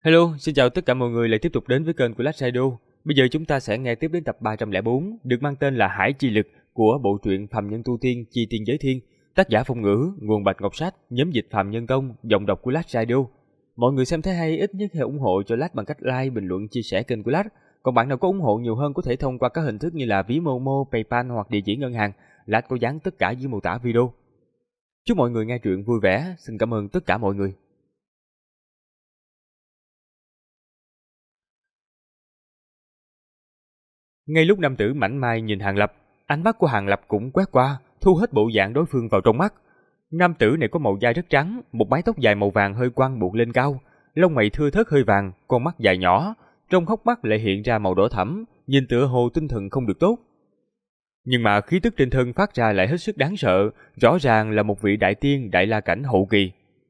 Hello, xin chào tất cả mọi người lại tiếp tục đến với kênh của Last Radio. Bây giờ chúng ta sẽ nghe tiếp đến tập 304 được mang tên là Hải Chi Lực của bộ truyện Phàm Nhân Tu Tiên Chi Tiên Giới Thiên, tác giả Phong Ngữ, nguồn Bạch Ngọc Sách, nhóm dịch Phàm Nhân Tông, giọng đọc của Last Radio. Mọi người xem thấy hay ít nhất hãy ủng hộ cho Last bằng cách like, bình luận, chia sẻ kênh của Last. Còn bạn nào có ủng hộ nhiều hơn có thể thông qua các hình thức như là ví Momo, PayPal hoặc địa chỉ ngân hàng. Last có dán tất cả dưới mô tả video. Chúc mọi người nghe truyện vui vẻ. Xin cảm ơn tất cả mọi người. Ngay lúc nam tử mảnh mai nhìn Hàng Lập, ánh mắt của Hàng Lập cũng quét qua, thu hết bộ dạng đối phương vào trong mắt. Nam tử này có màu da rất trắng, một mái tóc dài màu vàng hơi quăn buộc lên cao, lông mày thưa thớt hơi vàng, con mắt dài nhỏ, trong hốc mắt lại hiện ra màu đỏ thẫm, nhìn tựa hồ tinh thần không được tốt. Nhưng mà khí tức trên thân phát ra lại hết sức đáng sợ, rõ ràng là một vị đại tiên đại la cảnh hậu kỳ.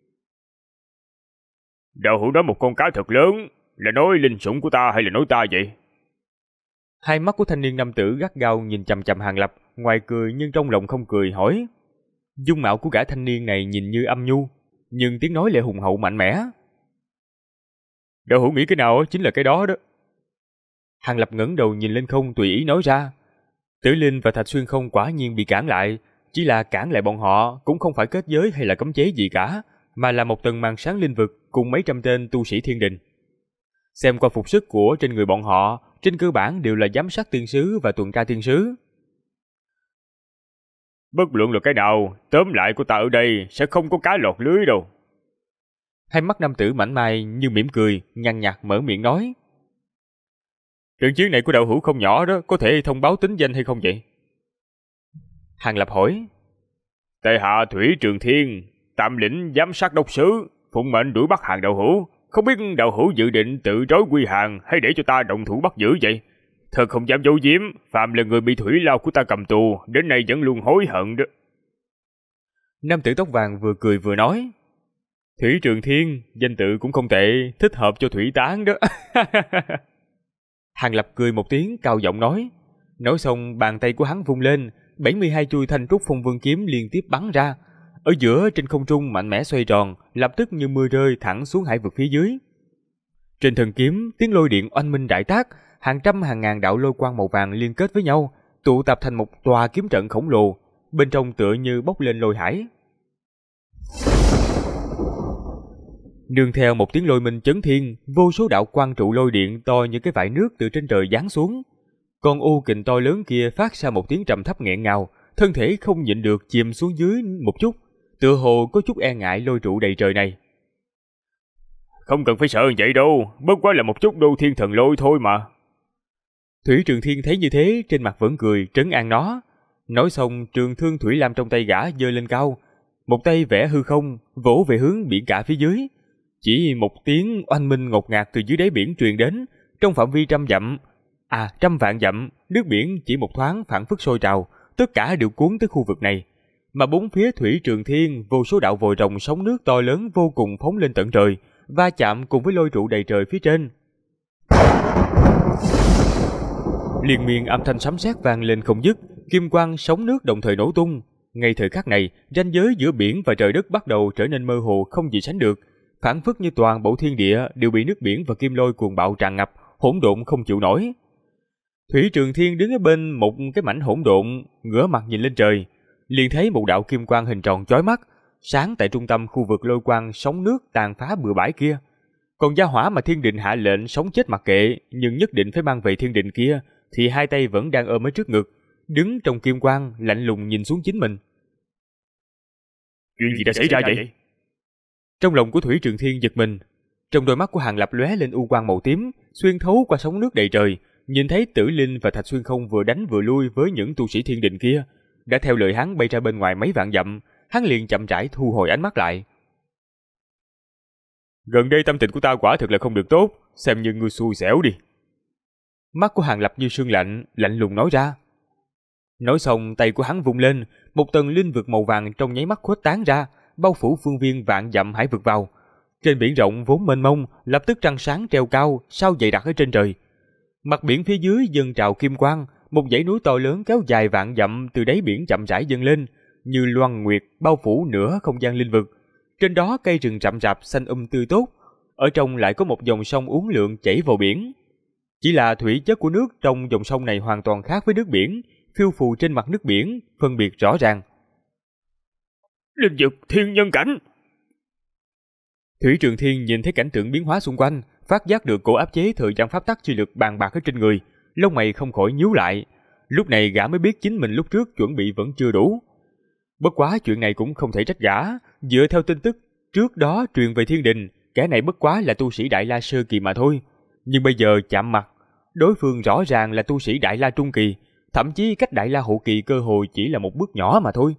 Đạo hữu đó một con cá thật lớn, là nói linh sủng của ta hay là nói ta vậy? Hai mắt của thanh niên nam tử gắt gao nhìn chằm chằm Hàng Lập, ngoài cười nhưng trong lòng không cười, hỏi. Dung mạo của gã thanh niên này nhìn như âm nhu, nhưng tiếng nói lại hùng hậu mạnh mẽ. Đạo hữu nghĩ cái nào chính là cái đó đó. Hàng Lập ngẩng đầu nhìn lên không tùy ý nói ra. Tử Linh và Thạch Xuyên không quả nhiên bị cản lại, chỉ là cản lại bọn họ cũng không phải kết giới hay là cấm chế gì cả, mà là một tầng màn sáng linh vực cùng mấy trăm tên tu sĩ thiên đình. Xem qua phục sức của trên người bọn họ, trên cơ bản đều là giám sát tiên sứ và tuần tra tiên sứ. Bất luận là cái nào, tóm lại của ta ở đây sẽ không có cá lọt lưới đâu. Hai mắt nam tử mảnh mai như mỉm cười, nhàn nhạt mở miệng nói. Trận chiến này của đạo hữu không nhỏ đó, có thể thông báo tính danh hay không vậy? Hàng Lập hỏi. Tại hạ Thủy Trường Thiên, tạm lĩnh giám sát đốc sứ, phụng mệnh đuổi bắt Hàng đạo hữu. Không biết đạo hữu dự định tự trói quy Hàng hay để cho ta động thủ bắt giữ vậy? Thật không dám giấu giếm, Phạm là người bị thủy lao của ta cầm tù, đến nay vẫn luôn hối hận đó. Nam tử tóc vàng vừa cười vừa nói. Thủy Trường Thiên, danh tự cũng không tệ, thích hợp cho thủy tán đó. Hàng Lập cười một tiếng, cao giọng nói. Nói xong bàn tay của hắn vung lên, 72 chuôi thanh trúc phong vương kiếm liên tiếp bắn ra. Ở giữa trên không trung mạnh mẽ xoay tròn, lập tức như mưa rơi thẳng xuống hải vực phía dưới. Trên thân kiếm, tiếng lôi điện oanh minh đại tác, hàng trăm hàng ngàn đạo lôi quang màu vàng liên kết với nhau, tụ tập thành một tòa kiếm trận khổng lồ, bên trong tựa như bốc lên lôi hải. Nương theo một tiếng lôi minh chấn thiên, vô số đạo quang trụ lôi điện to như cái vại nước từ trên trời giáng xuống. Con u kình to lớn kia phát ra một tiếng trầm thấp nghẹn ngào, thân thể không nhịn được chìm xuống dưới một chút, tựa hồ có chút e ngại lôi trụ đầy trời này. Không cần phải sợ vậy đâu, bất quá là một chút đô thiên thần lôi thôi mà. Thủy Trường Thiên thấy như thế, trên mặt vẫn cười, trấn an nó. Nói xong, trường thương thủy lam trong tay gã giơ lên cao, một tay vẽ hư không, vỗ về hướng biển cả phía dưới. Chỉ một tiếng oanh minh ngột ngạt từ dưới đáy biển truyền đến, trong phạm vi trăm vạn dặm, nước biển chỉ một thoáng phảng phất sôi trào, tất cả đều cuốn tới khu vực này. Mà bốn phía Thủy Trường Thiên, vô số đạo vòi rồng sóng nước to lớn vô cùng phóng lên tận trời, va chạm cùng với lôi trụ đầy trời phía trên. Liên miên âm thanh sấm sét vang lên không dứt, kim quang sóng nước đồng thời nổ tung. Ngay thời khắc này, ranh giới giữa biển và trời đất bắt đầu trở nên mơ hồ không gì sánh được, phảng phất như toàn bộ thiên địa đều bị nước biển và kim lôi cuồng bạo tràn ngập, hỗn độn không chịu nổi. Thủy Trường Thiên đứng ở bên một cái mảnh hỗn độn, ngửa mặt nhìn lên trời, liền thấy một đạo kim quang hình tròn chói mắt, sáng tại trung tâm khu vực lôi quang sóng nước tàn phá bừa bãi kia. Còn gia hỏa mà thiên đình hạ lệnh sống chết mặc kệ, nhưng nhất định phải mang về thiên đình kia, thì hai tay vẫn đang ôm ở trước ngực, đứng trong kim quang lạnh lùng nhìn xuống chính mình. Chuyện gì đã xảy ra vậy? Trong lòng của Thủy Trường Thiên giật mình, trong đôi mắt của Hàng Lập lóe lên u quang màu tím, xuyên thấu qua sóng nước đầy trời, nhìn thấy Tử Linh và Thạch Xuyên Không vừa đánh vừa lui với những tu sĩ thiên đình kia, đã theo lời hắn bay ra bên ngoài mấy vạn dặm, hắn liền chậm rãi thu hồi ánh mắt lại. Gần đây tâm tình của ta quả thực là không được tốt, xem như ngươi xui xẻo đi. Mắt của Hàng Lập như sương lạnh, lạnh lùng nói ra. Nói xong tay của hắn vung lên, một tầng linh vực màu vàng trong nháy mắt khuếch tán ra, bao phủ phương viên vạn dặm hải vực vào. Trên biển rộng vốn mênh mông, lập tức trăng sáng treo cao, sao dày đặc ở trên trời. Mặt biển phía dưới dâng trào kim quang, một dãy núi to lớn kéo dài vạn dặm từ đáy biển chậm rãi dâng lên, như loan nguyệt bao phủ nửa không gian linh vực. Trên đó cây rừng rậm rạp xanh tươi tốt, ở trong lại có một dòng sông uốn lượn chảy vào biển. Chỉ là thủy chất của nước trong dòng sông này hoàn toàn khác với nước biển, phiêu phù trên mặt nước biển, phân biệt rõ ràng. Linh vực thiên nhân cảnh. Thủy Trường Thiên nhìn thấy cảnh tượng biến hóa xung quanh, phát giác được cổ áp chế thời gian pháp tắc chi lực bàn bạc ở trên người, lông mày không khỏi nhíu lại. Lúc này gã mới biết chính mình lúc trước chuẩn bị vẫn chưa đủ. Bất quá chuyện này cũng không thể trách gã, dựa theo tin tức trước đó truyền về thiên đình, kẻ này bất quá là tu sĩ Đại La sơ kỳ mà thôi. Nhưng bây giờ chạm mặt, đối phương rõ ràng là tu sĩ Đại La trung kỳ, thậm chí cách Đại La hậu kỳ cơ hội chỉ là một bước nhỏ mà thôi.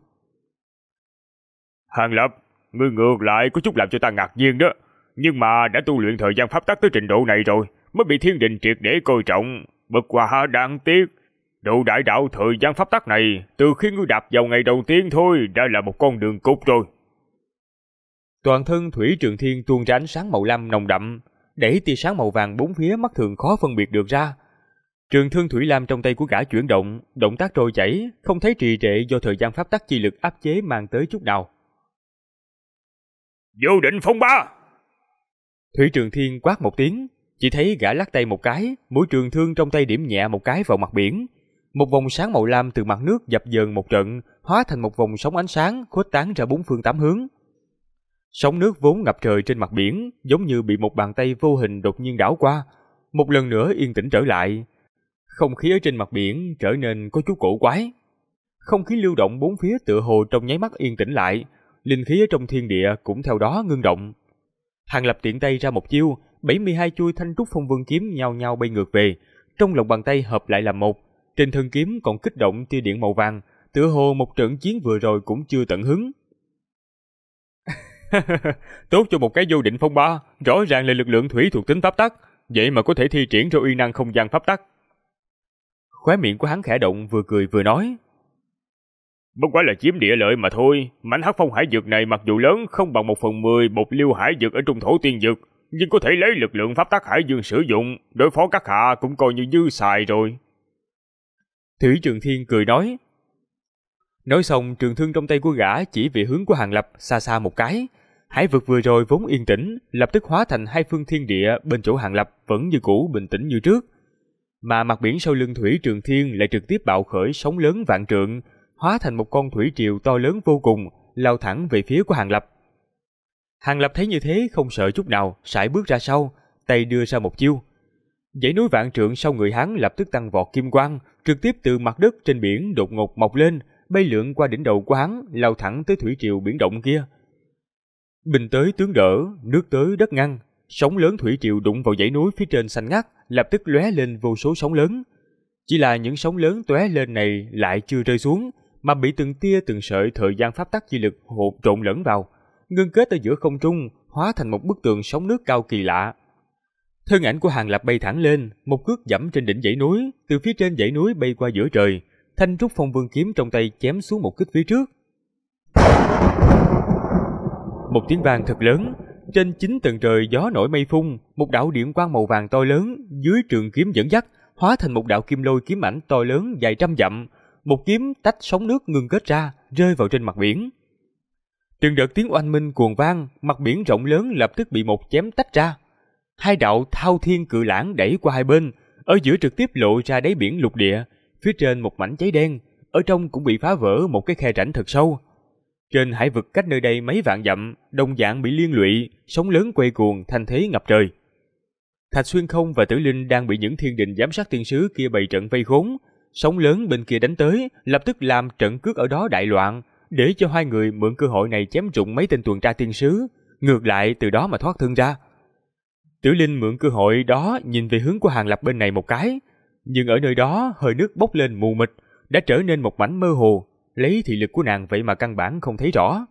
Hàng Lập, ngươi ngược lại có chút làm cho ta ngạc nhiên đó. Nhưng mà đã tu luyện thời gian pháp tắc tới trình độ này rồi, mới bị thiên đình triệt để coi trọng. Bất quá đáng tiếc, độ đại đạo thời gian pháp tắc này, từ khi ngươi đạp vào ngày đầu tiên thôi, đã là một con đường cụt rồi. Toàn thân Thủy Trường Thiên tuôn ra ánh sáng màu lam nồng đậm, đẩy tia sáng màu vàng bốn phía mắt thường khó phân biệt được ra. Trường thương thủy lam trong tay của gã chuyển động, động tác trôi chảy, không thấy trì trệ do thời gian pháp tắc chi lực áp chế mang tới chút nào. Vô định phong ba! Thủy Trường Thiên quát một tiếng, chỉ thấy gã lắc tay một cái, mũi trường thương trong tay điểm nhẹ một cái vào mặt biển. Một vòng sáng màu lam từ mặt nước dập dờn một trận, hóa thành một vòng sóng ánh sáng khuếch tán ra bốn phương tám hướng. Sóng nước vốn ngập trời trên mặt biển, giống như bị một bàn tay vô hình đột nhiên đảo qua, một lần nữa yên tĩnh trở lại. Không khí ở trên mặt biển trở nên có chút cổ quái. Không khí lưu động bốn phía tựa hồ trong nháy mắt yên tĩnh lại, linh khí ở trong thiên địa cũng theo đó ngưng động. Hàng Lập tiện tay ra một chiêu, 72 chuôi thanh trúc phong vân kiếm nhao nhao bay ngược về, trong lòng bàn tay hợp lại làm một. Trên thân kiếm còn kích động tia điện màu vàng, tựa hồ một trận chiến vừa rồi cũng chưa tận hứng. Tốt cho một cái vô định phong ba, rõ ràng là lực lượng thủy thuộc tính pháp tắc, vậy mà có thể thi triển ra uy năng không gian pháp tắc. Khóe miệng của hắn khẽ động, vừa cười vừa nói. Bất quá là chiếm địa lợi mà thôi, mảnh hắc phong hải dược này mặc dù lớn không bằng 1/10 bột liêu hải dược ở trung thổ tiên dược, nhưng có thể lấy lực lượng pháp tắc hải dương sử dụng, đối phó các hạ cũng coi như dư xài rồi. Thủy Trường Thiên cười nói. Nói xong, trường thương trong tay của gã chỉ về hướng của Hàng Lập xa xa một cái. Hải vực vừa rồi vốn yên tĩnh, lập tức hóa thành hai phương thiên địa, bên chỗ Hàng Lập vẫn như cũ bình tĩnh như trước. Mà mặt biển sau lưng Thủy Trường Thiên lại trực tiếp bạo khởi sóng lớn vạn trượng, hóa thành một con thủy triều to lớn vô cùng, lao thẳng về phía của Hàng Lập. Hàng Lập thấy như thế không sợ chút nào, sải bước ra sau, tay đưa ra một chiêu. Dãy núi vạn trượng sau người hắn lập tức tăng vọt kim quang, trực tiếp từ mặt đất trên biển đột ngột mọc lên, bay lượn qua đỉnh đầu của hắn, lao thẳng tới thủy triều biển động kia. Bình tới tướng đỡ, nước tới đất ngăn, sóng lớn thủy triều đụng vào dãy núi phía trên xanh ngắt, lập tức lóe lên vô số sóng lớn. Chỉ là những sóng lớn tóe lên này lại chưa rơi xuống, mà bị từng tia từng sợi thời gian pháp tắc chi lực hỗn trộn lẫn vào, ngưng kết ở giữa không trung, hóa thành một bức tường sóng nước cao kỳ lạ. Thân ảnh của Hàng Lập bay thẳng lên, một cước giẫm trên đỉnh dãy núi, từ phía trên dãy núi bay qua giữa trời, thanh trúc phong vương kiếm trong tay chém xuống một kích phía trước. Một tiếng vang thật lớn, trên 9 tầng trời gió nổi mây phun, một đạo điện quang màu vàng to lớn dưới trường kiếm dẫn dắt, hóa thành một đạo kim lôi kiếm ảnh to lớn dài trăm dặm, một kiếm tách sóng nước ngưng kết ra, rơi vào trên mặt biển. Từng đợt tiếng oanh minh cuồng vang, mặt biển rộng lớn lập tức bị một chém tách ra. Hai đạo thao thiên cự lãng đẩy qua hai bên, ở giữa trực tiếp lộ ra đáy biển lục địa, phía trên một mảnh cháy đen, ở trong cũng bị phá vỡ một cái khe rãnh thật sâu. Trên hải vực cách nơi đây mấy vạn dặm, đồng dạng bị liên lụy, sóng lớn quay cuồng, thanh thế ngập trời. Thạch Xuyên Không và Tử Linh đang bị những thiên đình giám sát tiên sứ kia bày trận vây khốn, sóng lớn bên kia đánh tới, lập tức làm trận cước ở đó đại loạn, để cho hai người mượn cơ hội này chém trụng mấy tên tuần tra tiên sứ, ngược lại từ đó mà thoát thân ra. Tử Linh mượn cơ hội đó nhìn về hướng của Hàng Lập bên này một cái, nhưng ở nơi đó hơi nước bốc lên mù mịt, đã trở nên một mảnh mơ hồ, lấy thị lực của nàng vậy mà căn bản không thấy rõ.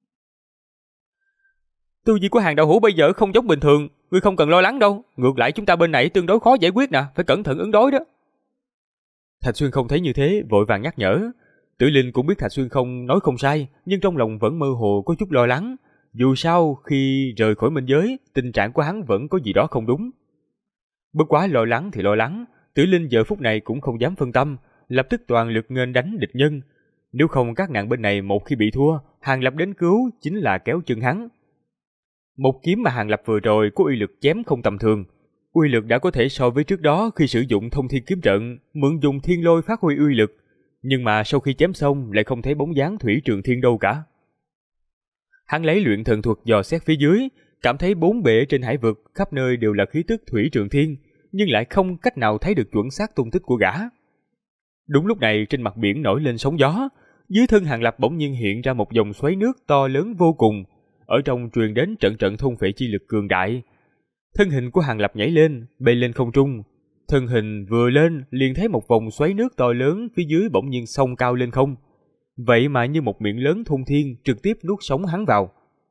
Tu vi của Hàng đạo hữu bây giờ không giống bình thường, ngươi không cần lo lắng đâu, ngược lại chúng ta bên này tương đối khó giải quyết nè, phải cẩn thận ứng đối đó. Thạch Xuyên Không thấy như thế, vội vàng nhắc nhở. Tử Linh cũng biết Thạch Xuyên Không nói không sai, nhưng trong lòng vẫn mơ hồ có chút lo lắng. Dù sao, khi rời khỏi minh giới, tình trạng của hắn vẫn có gì đó không đúng. Bất quá lo lắng thì lo lắng, Tử Linh giờ phút này cũng không dám phân tâm, lập tức toàn lực nghênh đánh địch nhân. Nếu không các nạn bên này một khi bị thua, Hàng Lập đến cứu chính là kéo chân hắn. Một kiếm mà Hàng Lập vừa rồi có uy lực chém không tầm thường. Uy lực đã có thể so với trước đó khi sử dụng thông thiên kiếm trận, mượn dùng thiên lôi phát huy uy lực. Nhưng mà sau khi chém xong lại không thấy bóng dáng Thủy Trường Thiên đâu cả. Hắn lấy luyện thần thuật dò xét phía dưới, cảm thấy bốn bề trên hải vực khắp nơi đều là khí tức Thủy Trường Thiên, nhưng lại không cách nào thấy được chuẩn xác tung tích của gã. Đúng lúc này trên mặt biển nổi lên sóng gió, dưới thân Hàng Lập bỗng nhiên hiện ra một dòng xoáy nước to lớn vô cùng, ở trong truyền đến trận trận thôn phệ chi lực cường đại. Thân hình của Hàng Lập nhảy lên, bay lên không trung. Thân hình vừa lên liền thấy một vòng xoáy nước to lớn phía dưới bỗng nhiên xông cao lên không. Vậy mà như một miệng lớn thôn thiên trực tiếp nuốt sống hắn vào.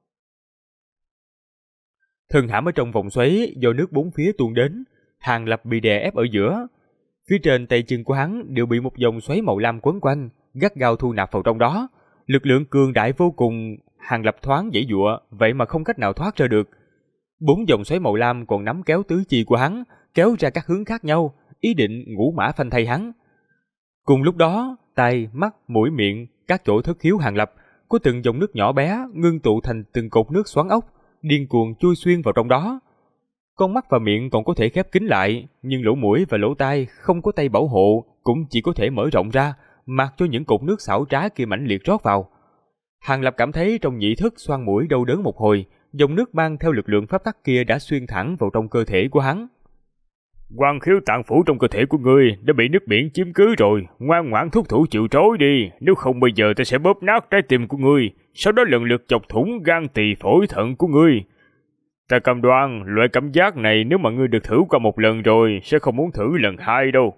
Thân hãm ở trong vòng xoáy do nước bốn phía tuôn đến, Hàng Lập bị đè ép ở giữa. Phía trên tay chân của hắn đều bị một dòng xoáy màu lam quấn quanh, gắt gao thu nạp vào trong đó. Lực lượng cường đại vô cùng, Hàng Lập thoáng giãy giụa, vậy mà không cách nào thoát ra được. Bốn dòng xoáy màu lam còn nắm kéo tứ chi của hắn, kéo ra các hướng khác nhau, ý định ngũ mã phanh thây hắn. Cùng lúc đó, tai, mắt, mũi, miệng, các chỗ thất khiếu Hàng Lập có từng dòng nước nhỏ bé ngưng tụ thành từng cột nước xoắn ốc, điên cuồng chui xuyên vào trong đó. Con mắt và miệng còn có thể khép kín lại, nhưng lỗ mũi và lỗ tai không có tay bảo hộ, cũng chỉ có thể mở rộng ra, mặc cho những cột nước xảo trá kia mãnh liệt rót vào. Hàng Lập cảm thấy trong nhĩ thức xoang mũi đau đớn một hồi, dòng nước mang theo lực lượng pháp tắc kia đã xuyên thẳng vào trong cơ thể của hắn. Quang khiếu tạng phủ trong cơ thể của ngươi đã bị nước biển chiếm cứ rồi, ngoan ngoãn thúc thủ chịu trói đi, nếu không bây giờ ta sẽ bóp nát trái tim của ngươi, sau đó lần lượt chọc thủng gan tỳ phổi thận của ngươi. Ta cam đoan, loại cảm giác này nếu mà ngươi được thử qua một lần rồi, sẽ không muốn thử lần hai đâu.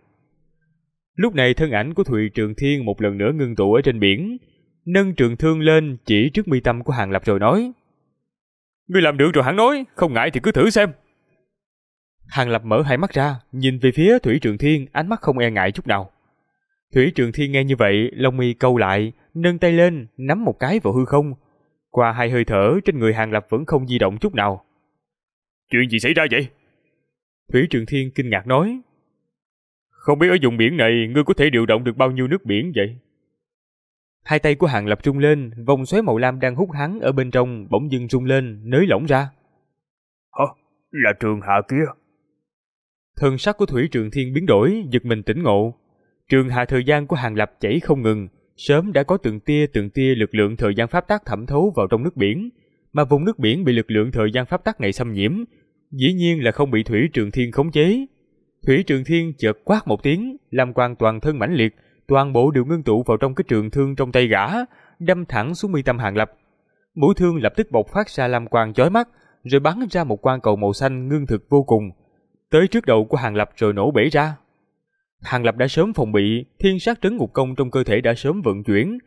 Lúc này thân ảnh của Thủy Trường Thiên một lần nữa ngưng tụ ở trên biển, nâng trường thương lên chỉ trước mi tâm của Hàng Lập rồi nói: Ngươi làm được rồi hắn nói, không ngại thì cứ thử xem. Hàng Lập mở hai mắt ra, nhìn về phía Thủy Trường Thiên, ánh mắt không e ngại chút nào. Thủy Trường Thiên nghe như vậy, lông mi câu lại, nâng tay lên, nắm một cái vào hư không. Qua hai hơi thở, trên người Hàng Lập vẫn không di động chút nào. Chuyện gì xảy ra vậy? Thủy Trường Thiên kinh ngạc nói: Không biết ở vùng biển này, ngươi có thể điều động được bao nhiêu nước biển vậy? Hai tay của Hàng Lập rung lên, vòng xoáy màu lam đang hút hắn ở bên trong bỗng dưng rung lên, nới lỏng ra. Hả? Là Trường Hạ kia. Thần sắc của Thủy Trường Thiên biến đổi, giật mình tỉnh ngộ. Trường hạ thời gian của Hàng Lập chảy không ngừng, sớm đã có từng tia lực lượng thời gian pháp tắc thẩm thấu vào trong nước biển, mà vùng nước biển bị lực lượng thời gian pháp tắc này xâm nhiễm, dĩ nhiên là không bị Thủy Trường Thiên khống chế. Thủy Trường Thiên chợt quát một tiếng, lam quang toàn thân mãnh liệt, toàn bộ đều ngưng tụ vào trong cái trường thương trong tay gã, đâm thẳng xuống mi tâm Hàng Lập. Mũi thương lập tức bộc phát ra lam quang chói mắt, rồi bắn ra một quang cầu màu xanh ngưng thực vô cùng, tới trước đầu của Hàng Lập rồi nổ bể ra. Hàng Lập đã sớm phòng bị, thiên sát trấn ngục công trong cơ thể đã sớm vận chuyển,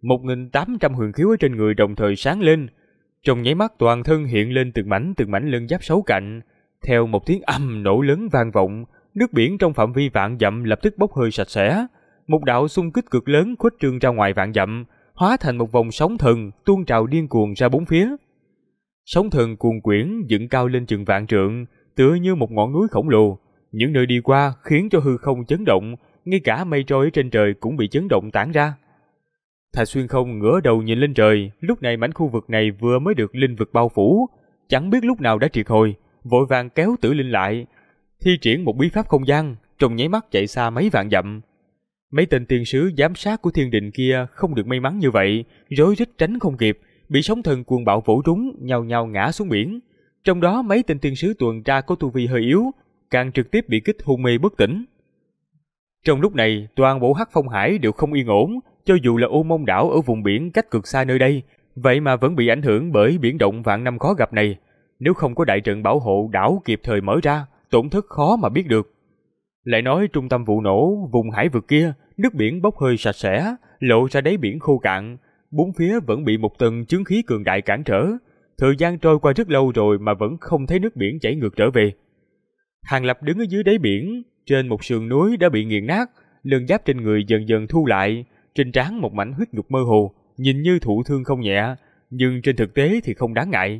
1800 huyền khiếu ở trên người đồng thời sáng lên. Trong nháy mắt toàn thân hiện lên từng mảnh lân giáp sáu cạnh, theo một tiếng ầm nổ lớn vang vọng, nước biển trong phạm vi vạn dặm lập tức bốc hơi sạch sẽ. Một đạo xung kích cực lớn khuếch trương ra ngoài vạn dặm, hóa thành một vòng sóng thần tuôn trào điên cuồng ra bốn phía. Sóng thần cuồn quyển dựng cao lên chừng vạn trượng, tựa như một ngọn núi khổng lồ, những nơi đi qua khiến cho hư không chấn động, ngay cả mây trôi ở trên trời cũng bị chấn động tản ra. Thạch Xuyên Không ngửa đầu nhìn lên trời, lúc này mảnh khu vực này vừa mới được linh vực bao phủ, chẳng biết lúc nào đã triệt hồi, vội vàng kéo Tử Linh lại, thi triển một bí pháp không gian, trong nháy mắt chạy xa mấy vạn dặm. Mấy tên tiên sứ giám sát của thiên định kia không được may mắn như vậy, rối rít tránh không kịp, bị sóng thần cuồng bạo vỗ trúng, nhao nhao ngã xuống biển. Trong đó mấy tên tiên sứ tuần tra có tu vi hơi yếu, càng trực tiếp bị kích hôn mê bất tỉnh. Trong lúc này, toàn bộ Hắc Phong Hải đều không yên ổn, cho dù là Ô Mông đảo ở vùng biển cách cực xa nơi đây, vậy mà vẫn bị ảnh hưởng bởi biển động vạn năm khó gặp này. Nếu không có đại trận bảo hộ đảo kịp thời mở ra, tổn thất khó mà biết được. Lại nói trung tâm vụ nổ, vùng hải vực kia, nước biển bốc hơi sạch sẽ, lộ ra đáy biển khô cạn, bốn phía vẫn bị một tầng chướng khí cường đại cản trở. Thời gian trôi qua rất lâu rồi mà vẫn không thấy nước biển chảy ngược trở về. Hàng Lập đứng ở dưới đáy biển, trên một sườn núi đã bị nghiền nát, lân giáp trên người dần dần thu lại, trên trán một mảnh huyết nhục mơ hồ, nhìn như thụ thương không nhẹ, nhưng trên thực tế thì không đáng ngại.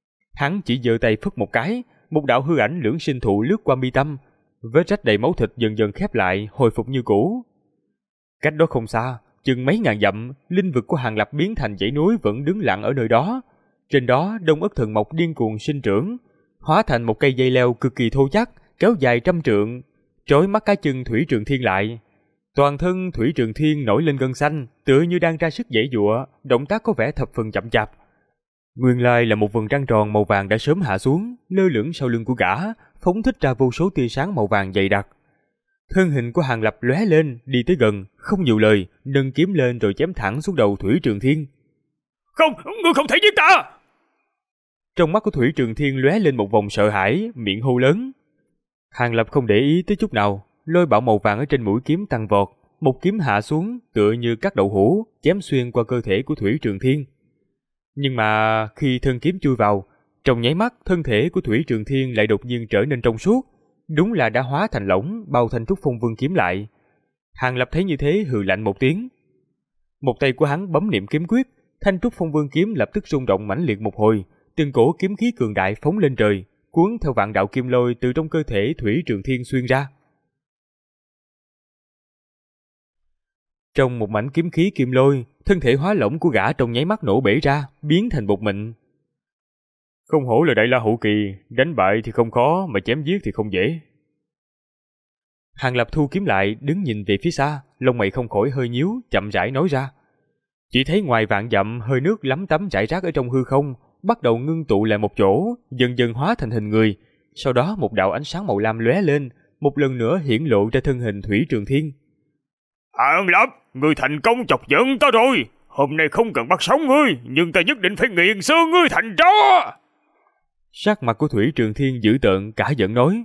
Hắn chỉ giơ tay phất một cái, một đạo hư ảnh lưỡng sinh thụ lướt qua mi tâm, vết rách đầy máu thịt dần dần khép lại, hồi phục như cũ. Cách đó không xa, chừng mấy ngàn dặm, linh vực của Hàng Lập biến thành dãy núi vẫn đứng lặng ở nơi đó. trên đó đông ất thần mộc điên cuồng sinh trưởng, hóa thành một cây dây leo cực kỳ thô chắc, kéo dài 100 trượng, trói mắt cái chân Thủy Trường Thiên lại. Toàn thân Thủy Trường Thiên nổi lên gân xanh, tựa như đang ra sức giãy giụa, động tác có vẻ thập phần chậm chạp. Nguyên lai là một vầng trăng tròn màu vàng đã sớm hạ xuống, lơ lửng sau lưng của gã, phóng thích ra vô số tia sáng màu vàng dày đặc. Thân hình của Hàng Lập lóe lên, đi tới gần, không nhiều lời, nâng kiếm lên rồi chém thẳng xuống đầu Thủy Trường Thiên. Không, ngươi không thể giết ta! Trong mắt của Thủy Trường Thiên lóe lên một vòng sợ hãi, miệng hô lớn. Hàng Lập không để ý tới chút nào, lôi bạo màu vàng ở trên mũi kiếm tăng vọt, một kiếm hạ xuống tựa như cắt đậu hũ, chém xuyên qua cơ thể của Thủy Trường Thiên. Nhưng mà khi thân kiếm chui vào, trong nháy mắt thân thể của Thủy Trường Thiên lại đột nhiên trở nên trong suốt, đúng là đã hóa thành lỏng bao thanh Trúc Phong Vương kiếm lại. Hàng Lập thấy như thế hừ lạnh một tiếng. Một tay của hắn bấm niệm kiếm quyết, thanh Trúc Phong Vương kiếm lập tức rung động mãnh liệt một hồi, từng cổ kiếm khí cường đại phóng lên trời, cuốn theo vạn đạo kim lôi từ trong cơ thể Thủy Trường Thiên xuyên ra. Trong một mảnh kiếm khí kim lôi, thân thể hóa lỏng của gã trong nháy mắt nổ bể ra, biến thành bột mịn. Không hổ là Đại La hậu kỳ, đánh bại thì không khó, mà chém giết thì không dễ. Hàng Lập thu kiếm lại, đứng nhìn về phía xa, lông mày không khỏi hơi nhíu, chậm rãi nói ra. Chỉ thấy ngoài vạn dặm hơi nước lắm tấm rải rác ở trong hư không, bắt đầu ngưng tụ lại một chỗ, dần dần hóa thành hình người. Sau đó một đạo ánh sáng màu lam lóe lên, một lần nữa hiển lộ ra thân hình Thủy Trường Thiên. Hàng Lập, ngươi thành công chọc giận ta rồi. Hôm nay không cần bắt sống ngươi, nhưng ta nhất định phải nghiền xương ngươi thành tro. Sắc mặt của Thủy Trường Thiên dữ tợn, cả giận nói.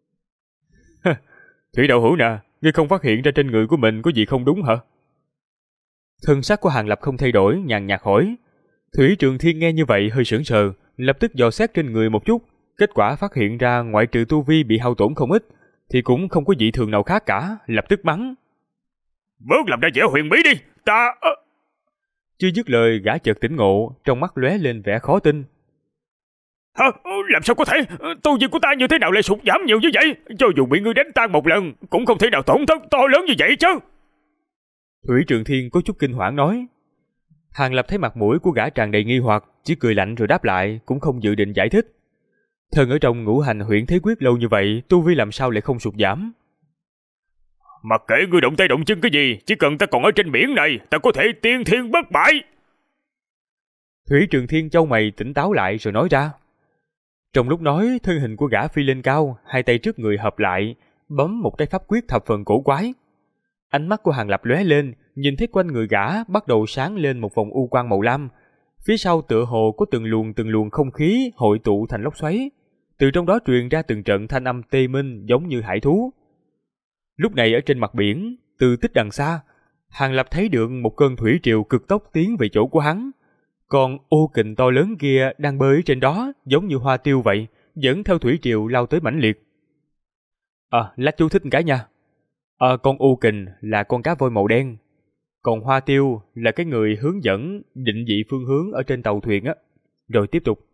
Thủy đạo hữu nè, ngươi không phát hiện ra trên người của mình có gì không đúng hả? Thân sắc của Hàng Lập không thay đổi, nhàn nhạt hỏi. Thủy Trường Thiên nghe như vậy hơi sững sờ, lập tức dò xét trên người một chút, kết quả phát hiện ra ngoại trừ tu vi bị hao tổn không ít, thì cũng không có dị thường nào khác cả, lập tức mắng. Bớt làm ra vẻ huyền bí đi, ta... Chưa dứt lời, gã chợt tỉnh ngộ, trong mắt lóe lên vẻ khó tin. Hả? Làm sao có thể? Tu vi của ta như thế nào lại sụt giảm nhiều như vậy? Cho dù bị ngươi đánh tan một lần, cũng không thể nào tổn thất to lớn như vậy chứ. Thủy Trường Thiên có chút kinh hoảng nói. Hàng Lập thấy mặt mũi của gã tràn đầy nghi hoặc, chỉ cười lạnh rồi đáp lại, cũng không dự định giải thích. Thần ở trong ngũ hành huyễn thế quyết lâu như vậy, tu vi làm sao lại không sụt giảm? Mặc kệ ngươi động tay động chân cái gì, chỉ cần ta còn ở trên biển này, ta có thể tiên thiên bất bại. Thủy Trường Thiên chau mày tỉnh táo lại rồi nói ra. Trong lúc nói, thân hình của gã phi lên cao, hai tay trước người hợp lại, bấm một cái pháp quyết thập phần cổ quái. Ánh mắt của Hàng Lập lóe lên, nhìn thấy quanh người gã bắt đầu sáng lên một vòng u quang màu lam. Phía sau tựa hồ có từng luồng không khí hội tụ thành lốc xoáy. Từ trong đó truyền ra từng trận thanh âm tê minh giống như hải thú. Lúc này ở trên mặt biển, từ tích đằng xa, Hàng Lập thấy được một cơn thủy triều cực tốc tiến về chỗ của hắn. Còn ô kình to lớn kia đang bơi trên đó giống như hoa tiêu vậy, dẫn theo thủy triều lao tới mãnh liệt. Lát chú thích cái nha. Con ô kình là con cá voi màu đen, còn hoa tiêu là cái người hướng dẫn định vị phương hướng ở trên tàu thuyền á. Rồi tiếp tục.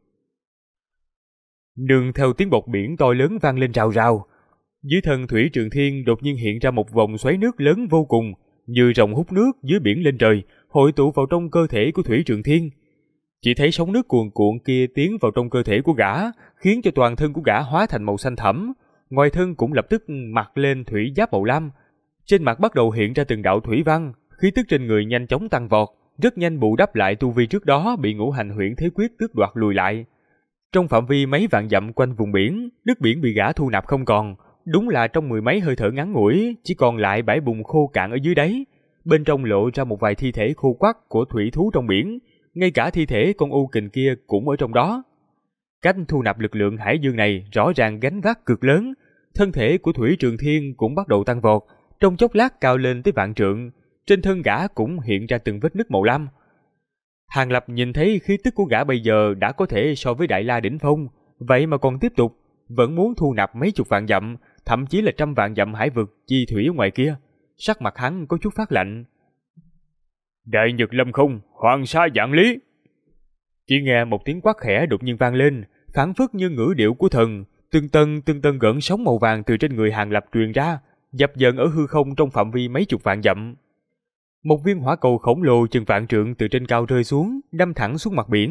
Nương theo tiếng bọt biển to lớn vang lên rào rào, dưới thân Thủy Trường Thiên đột nhiên hiện ra một vòng xoáy nước lớn vô cùng, như rồng hút nước dưới biển lên trời, hội tụ vào trong cơ thể của Thủy Trường Thiên. Chỉ thấy sóng nước cuồn cuộn kia tiến vào trong cơ thể của gã, khiến cho toàn thân của gã hóa thành màu xanh thẫm, ngoài thân cũng lập tức mặc lên thủy giáp màu lam. Trên mặt bắt đầu hiện ra từng đạo thủy văn, khí tức trên người nhanh chóng tăng vọt, rất nhanh bù đắp lại tu vi trước đó bị ngũ hành huyễn thế quyết tước đoạt lùi lại. Trong phạm vi mấy vạn dặm quanh vùng biển, nước biển bị gã thu nạp không còn, đúng là trong mười mấy hơi thở ngắn ngủi, chỉ còn lại bãi bùn khô cạn ở dưới đáy. Bên trong lộ ra một vài thi thể khô quắt của thủy thú trong biển, ngay cả thi thể con u kình kia cũng ở trong đó. Cách thu nạp lực lượng hải dương này rõ ràng gánh vác cực lớn, thân thể của Thủy Trường Thiên cũng bắt đầu tăng vọt, trong chốc lát cao lên tới vạn trượng, trên thân gã cũng hiện ra từng vết nứt màu lam. Hàng Lập nhìn thấy khí tức của gã bây giờ đã có thể so với Đại La đỉnh phong, vậy mà còn tiếp tục, vẫn muốn thu nạp mấy chục vạn dặm, thậm chí là 100 vạn dặm hải vực chi thủy ở ngoài kia. Sắc mặt hắn có chút phát lạnh. Đại nhật lâm không, hoàng sa vạn lý. Chỉ nghe một tiếng quát khẽ đột nhiên vang lên, phảng phất như ngữ điệu của thần, từng tầng gợn sóng màu vàng từ trên người Hàng Lập truyền ra, dập dờn ở hư không trong phạm vi mấy chục vạn dặm. Một viên hỏa cầu khổng lồ chừng vạn trượng từ trên cao rơi xuống, đâm thẳng xuống mặt biển.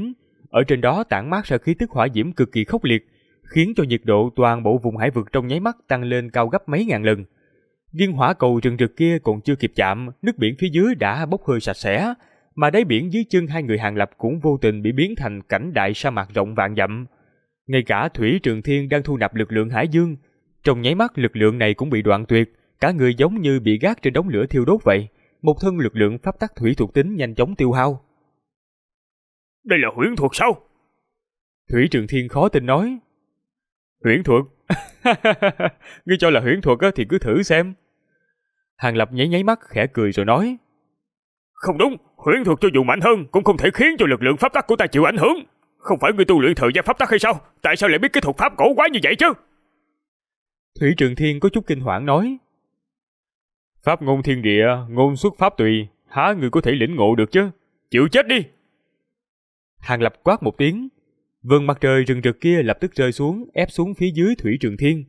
ở trên đó tản mát ra khí tức hỏa diễm cực kỳ khốc liệt, khiến cho nhiệt độ toàn bộ vùng hải vực trong nháy mắt tăng lên cao gấp mấy ngàn lần. Viên hỏa cầu rừng rực kia còn chưa kịp chạm, nước biển phía dưới đã bốc hơi sạch sẽ, mà đáy biển dưới chân hai người Hàn Lập cũng vô tình bị biến thành cảnh đại sa mạc rộng vạn dặm. Ngay cả Thủy Trường Thiên đang thu nạp lực lượng hải dương, trong nháy mắt lực lượng này cũng bị đoạn tuyệt, cả người giống như bị gác trên đống lửa thiêu đốt vậy. Một thân lực lượng pháp tắc thủy thuộc tính nhanh chóng tiêu hao. Đây là huyễn thuật sao? Thủy Trường Thiên khó tin nói. Huyễn thuật? Ngươi cho là huyễn thuật thì cứ thử xem. Hàng Lập nháy nháy mắt khẽ cười rồi nói. Không đúng, huyễn thuật cho dù mạnh hơn cũng không thể khiến cho lực lượng pháp tắc của ta chịu ảnh hưởng. Không phải ngươi tu luyện thời gian pháp tắc hay sao? Tại sao lại biết cái thuật pháp cổ quái như vậy chứ? Thủy Trường Thiên có chút kinh hoảng nói. Pháp ngôn thiên địa, ngôn xuất pháp tùy, há người có thể lĩnh ngộ được chứ? Chịu chết đi! Hàng Lập quát một tiếng, vầng mặt trời rừng rực kia lập tức rơi xuống, ép xuống phía dưới Thủy Trường Thiên.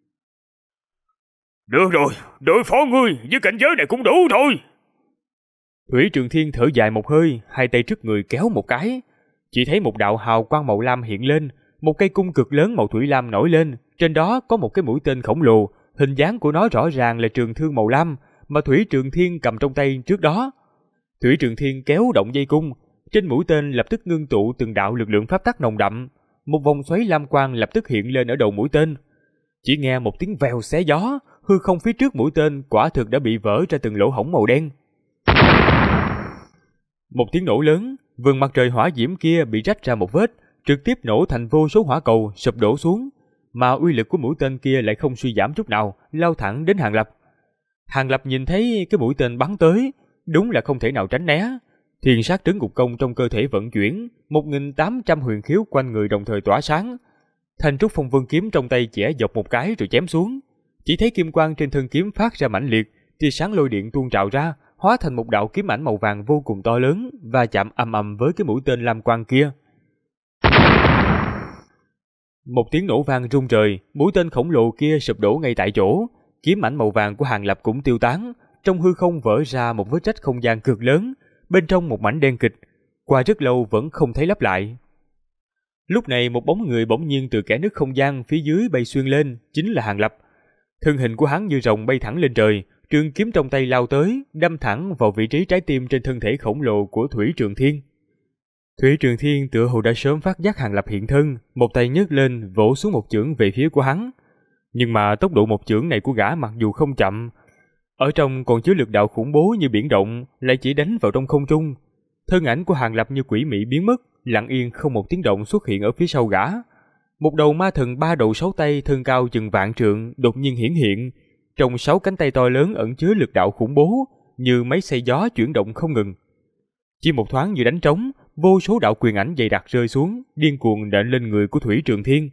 Được rồi, đối phó ngươi với cảnh giới này cũng đủ thôi. Thủy Trường Thiên thở dài một hơi, hai tay trước người kéo một cái, chỉ thấy một đạo hào quang màu lam hiện lên, một cây cung cực lớn màu thủy lam nổi lên, trên đó có một cái mũi tên khổng lồ, hình dáng của nó rõ ràng là trường thương màu lam mà Thủy Trường Thiên cầm trong tay trước đó. Thủy Trường Thiên kéo động dây cung, trên mũi tên lập tức ngưng tụ từng đạo lực lượng pháp tắc nồng đậm, một vòng xoáy lam quang lập tức hiện lên ở đầu mũi tên. Chỉ nghe một tiếng vèo xé gió, hư không phía trước mũi tên quả thực đã bị vỡ ra từng lỗ hổng màu đen. Một tiếng nổ lớn, vầng mặt trời hỏa diễm kia bị rách ra một vết, trực tiếp nổ thành vô số hỏa cầu sụp đổ xuống, mà uy lực của mũi tên kia lại không suy giảm chút nào, lao thẳng đến Hàng Lập. Hàng Lập nhìn thấy cái mũi tên bắn tới, đúng là không thể nào tránh né. Thiên sát trấn ngục công trong cơ thể vận chuyển, 1800 huyền khiếu quanh người đồng thời tỏa sáng. Thanh trúc phong vân kiếm trong tay chẻ dọc một cái rồi chém xuống. Chỉ thấy kim quang trên thân kiếm phát ra mãnh liệt, tia sáng lôi điện tuôn trào ra, hóa thành một đạo kiếm ảnh màu vàng vô cùng to lớn và chạm ầm ầm với cái mũi tên lam quang kia. Một tiếng nổ vang rung trời, mũi tên khổng lồ kia sụp đổ ngay tại chỗ, kiếm ảnh màu vàng của Hàng Lập cũng tiêu tán, trong hư không vỡ ra một vết rách không gian cực lớn, bên trong một mảnh đen kịch, qua rất lâu vẫn không thấy lấp lại. Lúc này một bóng người bỗng nhiên từ kẽ nứt không gian phía dưới bay xuyên lên, chính là Hàng Lập. Thân hình của hắn như rồng bay thẳng lên trời, trường kiếm trong tay lao tới, đâm thẳng vào vị trí trái tim trên thân thể khổng lồ của Thủy Trường Thiên. Thủy Trường Thiên tựa hồ đã sớm phát giác Hàng Lập hiện thân, một tay nhấc lên vỗ xuống một chưởng về phía của hắn. Nhưng mà tốc độ một chưởng này của gã mặc dù không chậm, ở trong còn chứa lực đạo khủng bố như biển động, lại chỉ đánh vào trong không trung. Thân ảnh của Hàng Lập như quỷ mị biến mất, lặng yên không một tiếng động xuất hiện ở phía sau gã. Một đầu ma thần ba đầu sáu tay thân cao chừng vạn trượng đột nhiên hiển hiện, trong 6 cánh tay to lớn ẩn chứa lực đạo khủng bố, như máy xay gió chuyển động không ngừng. Chỉ một thoáng như đánh trống, vô số đạo quyền ảnh dày đặc rơi xuống, điên cuồng đện lên người của Thủy Trường Thiên.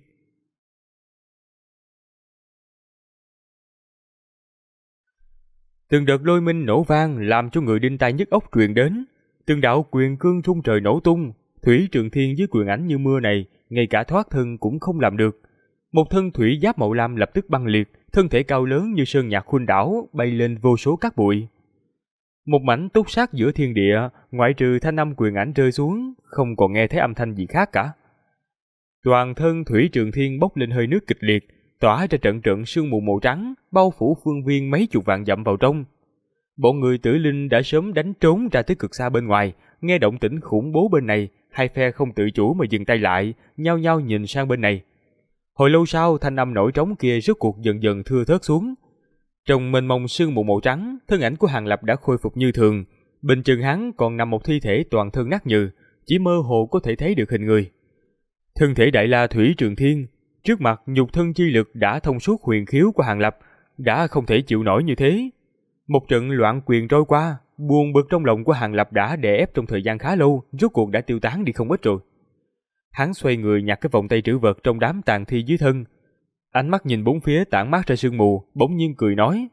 Từng đợt lôi minh nổ vang làm cho người đinh tai nhức óc truyền đến, từng đạo quyền cương rung trời nổ tung. Thủy Trường Thiên với quyền ảnh như mưa này, ngay cả thoát thân cũng không làm được. Một thân thủy giáp màu lam lập tức băng liệt, thân thể cao lớn như sơn nhạc khuynh đảo bay lên vô số cát bụi. Một mảnh túc sát giữa thiên địa, ngoại trừ thanh âm quyền ảnh rơi xuống, không còn nghe thấy âm thanh gì khác cả. Toàn thân Thủy Trường Thiên bốc lên hơi nước kịch liệt, tỏa ra trận trận sương mù màu trắng, bao phủ phương viên mấy chục vạn dặm vào trong. Bọn người Tử Linh đã sớm đánh trốn ra tới cực xa bên ngoài, nghe động tĩnh khủng bố bên này, hai phe không tự chủ mà dừng tay lại, nhao nhao nhìn sang bên này. Hồi lâu sau, thanh âm nổi trống kia rốt cuộc dần dần thưa thớt xuống. Trong mênh mông sương mù màu trắng, thân ảnh của Hàng Lập đã khôi phục như thường. Bên chân hắn còn nằm một thi thể toàn thân nát nhừ, chỉ mơ hồ có thể thấy được hình người. Thân thể đại la Thủy Trường Thiên, trước mặt nhục thân chi lực đã thông suốt huyền khiếu của Hàng Lập, đã không thể chịu nổi như thế. Một trận loạn quyền trôi qua, buồn bực trong lòng của Hàng Lập đã đè ép trong thời gian khá lâu, rốt cuộc đã tiêu tán đi không ít rồi. Hắn xoay người nhặt cái vòng tay trữ vật trong đám tàn thi dưới thân, ánh mắt nhìn bốn phía tản mát ra sương mù, bỗng nhiên cười nói: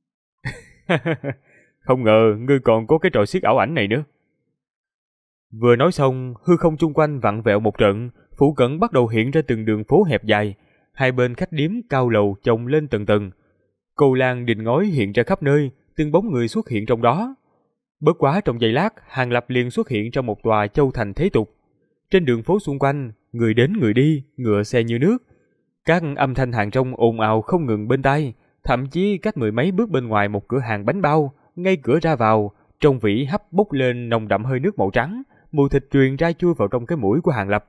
"Không ngờ ngươi còn có cái trò xiết ảo ảnh này nữa." Vừa nói xong, hư không chung quanh vặn vẹo một trận, phụ cận bắt đầu hiện ra từng đường phố hẹp dài, hai bên khách điếm cao lầu chồng lên tầng tầng. Cầu lang đình ngói hiện ra khắp nơi, từng bóng người xuất hiện trong đó. Bất quá trong giây lát, Hàng Lập liền xuất hiện trong một tòa châu thành thế tục. Trên đường phố xung quanh, người đến người đi, ngựa xe như nước. Các âm thanh hàng rong ồn ào không ngừng bên tai, thậm chí cách mười mấy bước bên ngoài một cửa hàng bánh bao, ngay cửa ra vào, trong vỉ hấp bốc lên nồng đậm hơi nước màu trắng, mùi thịt truyền ra chui vào trong cái mũi của Hàng Lập.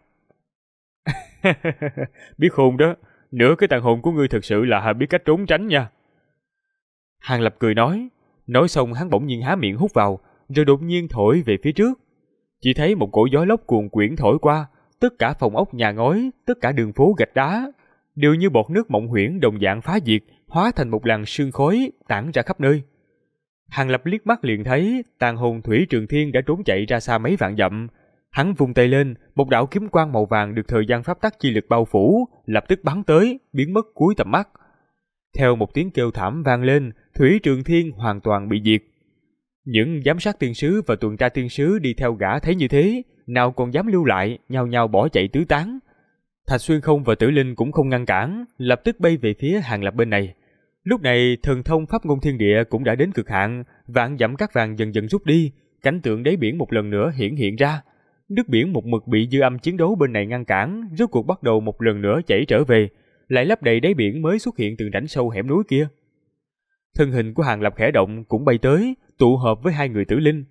Biết khôn đó, nửa cái tàn hồn của ngươi thực sự là biết cách trốn tránh nha. Hàng Lập cười nói xong hắn bỗng nhiên há miệng hút vào, rồi đột nhiên thổi về phía trước. Chỉ thấy một cỗ gió lốc cuồn quyển thổi qua, tất cả phòng ốc nhà ngói, tất cả đường phố gạch đá, đều như bọt nước mộng huyễn đồng dạng phá diệt, hóa thành một làn sương khói tản ra khắp nơi. Hàng Lập liếc mắt liền thấy tàn hồn Thủy Trường Thiên đã trốn chạy ra xa mấy vạn dặm. Hắn vung tay lên, một đạo kiếm quang màu vàng được thời gian pháp tắc chi lực bao phủ, lập tức bắn tới, biến mất cuối tầm mắt. Theo một tiếng kêu thảm vang lên, Thủy Trường Thiên hoàn toàn bị diệt. Những giám sát tiên sứ và tuần tra tiên sứ đi theo gã thấy như thế, nào còn dám lưu lại, nhao nhao bỏ chạy tứ tán. Thạch Xuyên Không và Tử Linh cũng không ngăn cản, lập tức bay về phía Hàng Lập bên này. Lúc này thần thông pháp ngôn thiên địa cũng đã đến cực hạn, vạn dặm cát vàng dần dần rút đi, cảnh tượng đáy biển một lần nữa hiện ra. Nước biển một mực bị dư âm chiến đấu bên này ngăn cản, rốt cuộc bắt đầu một lần nữa chảy trở về, lại lấp đầy đáy biển mới xuất hiện từng rãnh sâu hẻm núi kia. Thân hình của Hàng Lập khẽ động cũng bay tới, tụ hợp với hai người Tử Linh.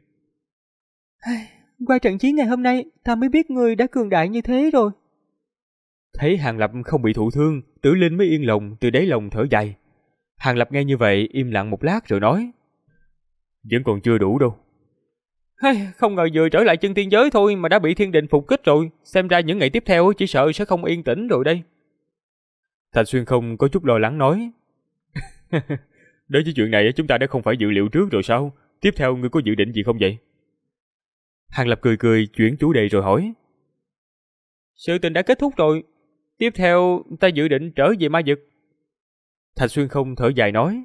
Qua trận chiến ngày hôm nay, ta mới biết ngươi đã cường đại như thế rồi. Thấy Hàng Lập không bị thụ thương, Tử Linh mới yên lòng, từ đáy lòng thở dài. Hàng Lập nghe như vậy im lặng một lát rồi nói: Vẫn còn chưa đủ đâu. Không ngờ vừa trở lại chân tiên giới thôi mà đã bị thiên đình phục kích rồi, xem ra những ngày tiếp theo chỉ sợ sẽ không yên tĩnh rồi đây. Thạch Xuyên Không có chút lo lắng nói: Đối với chuyện này chúng ta đã không phải dự liệu trước rồi sao? Tiếp theo ngươi có dự định gì không vậy? Hàng Lập cười chuyển chủ đề rồi hỏi: Sự tình đã kết thúc rồi, tiếp theo ta dự định trở về ma vực. Thạch Xuyên Không thở dài nói: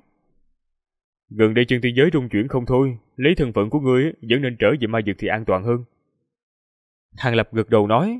Gần đây chân tiên giới rung chuyển không thôi, lấy thân phận của ngươi vẫn nên trở về ma vực thì an toàn hơn. Hàng Lập gật đầu nói: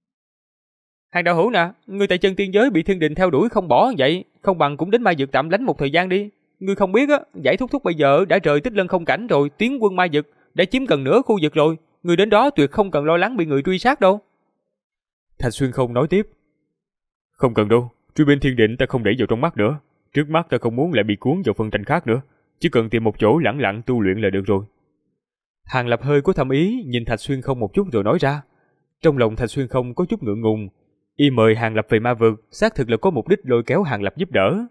Hàng đạo hữu nè, ngươi tại chân tiên giới bị thiên đình theo đuổi không bỏ vậy, không bằng cũng đến ma vực tạm lánh một thời gian đi. Ngươi không biết á, giải thúc thúc bây giờ đã rời Tích Lân không cảnh rồi, tiến quân ma vực, đã chiếm gần nửa khu vực rồi, ngươi đến đó tuyệt không cần lo lắng bị người truy sát đâu. Thạch Xuyên Không nói tiếp: Không cần đâu, truy bên thiên định ta không để vào trong mắt nữa. Trước mắt ta không muốn lại bị cuốn vào phân tranh khác nữa, chỉ cần tìm một chỗ lẳng lặng tu luyện là được rồi. Hàng Lập hơi có thâm ý nhìn Thạch Xuyên Không một chút rồi nói ra. Trong lòng Thạch Xuyên Không có chút ngượng ngùng, y mời Hàng Lập về ma vực xác thực là có mục đích lôi kéo Hàng Lập giúp đỡ.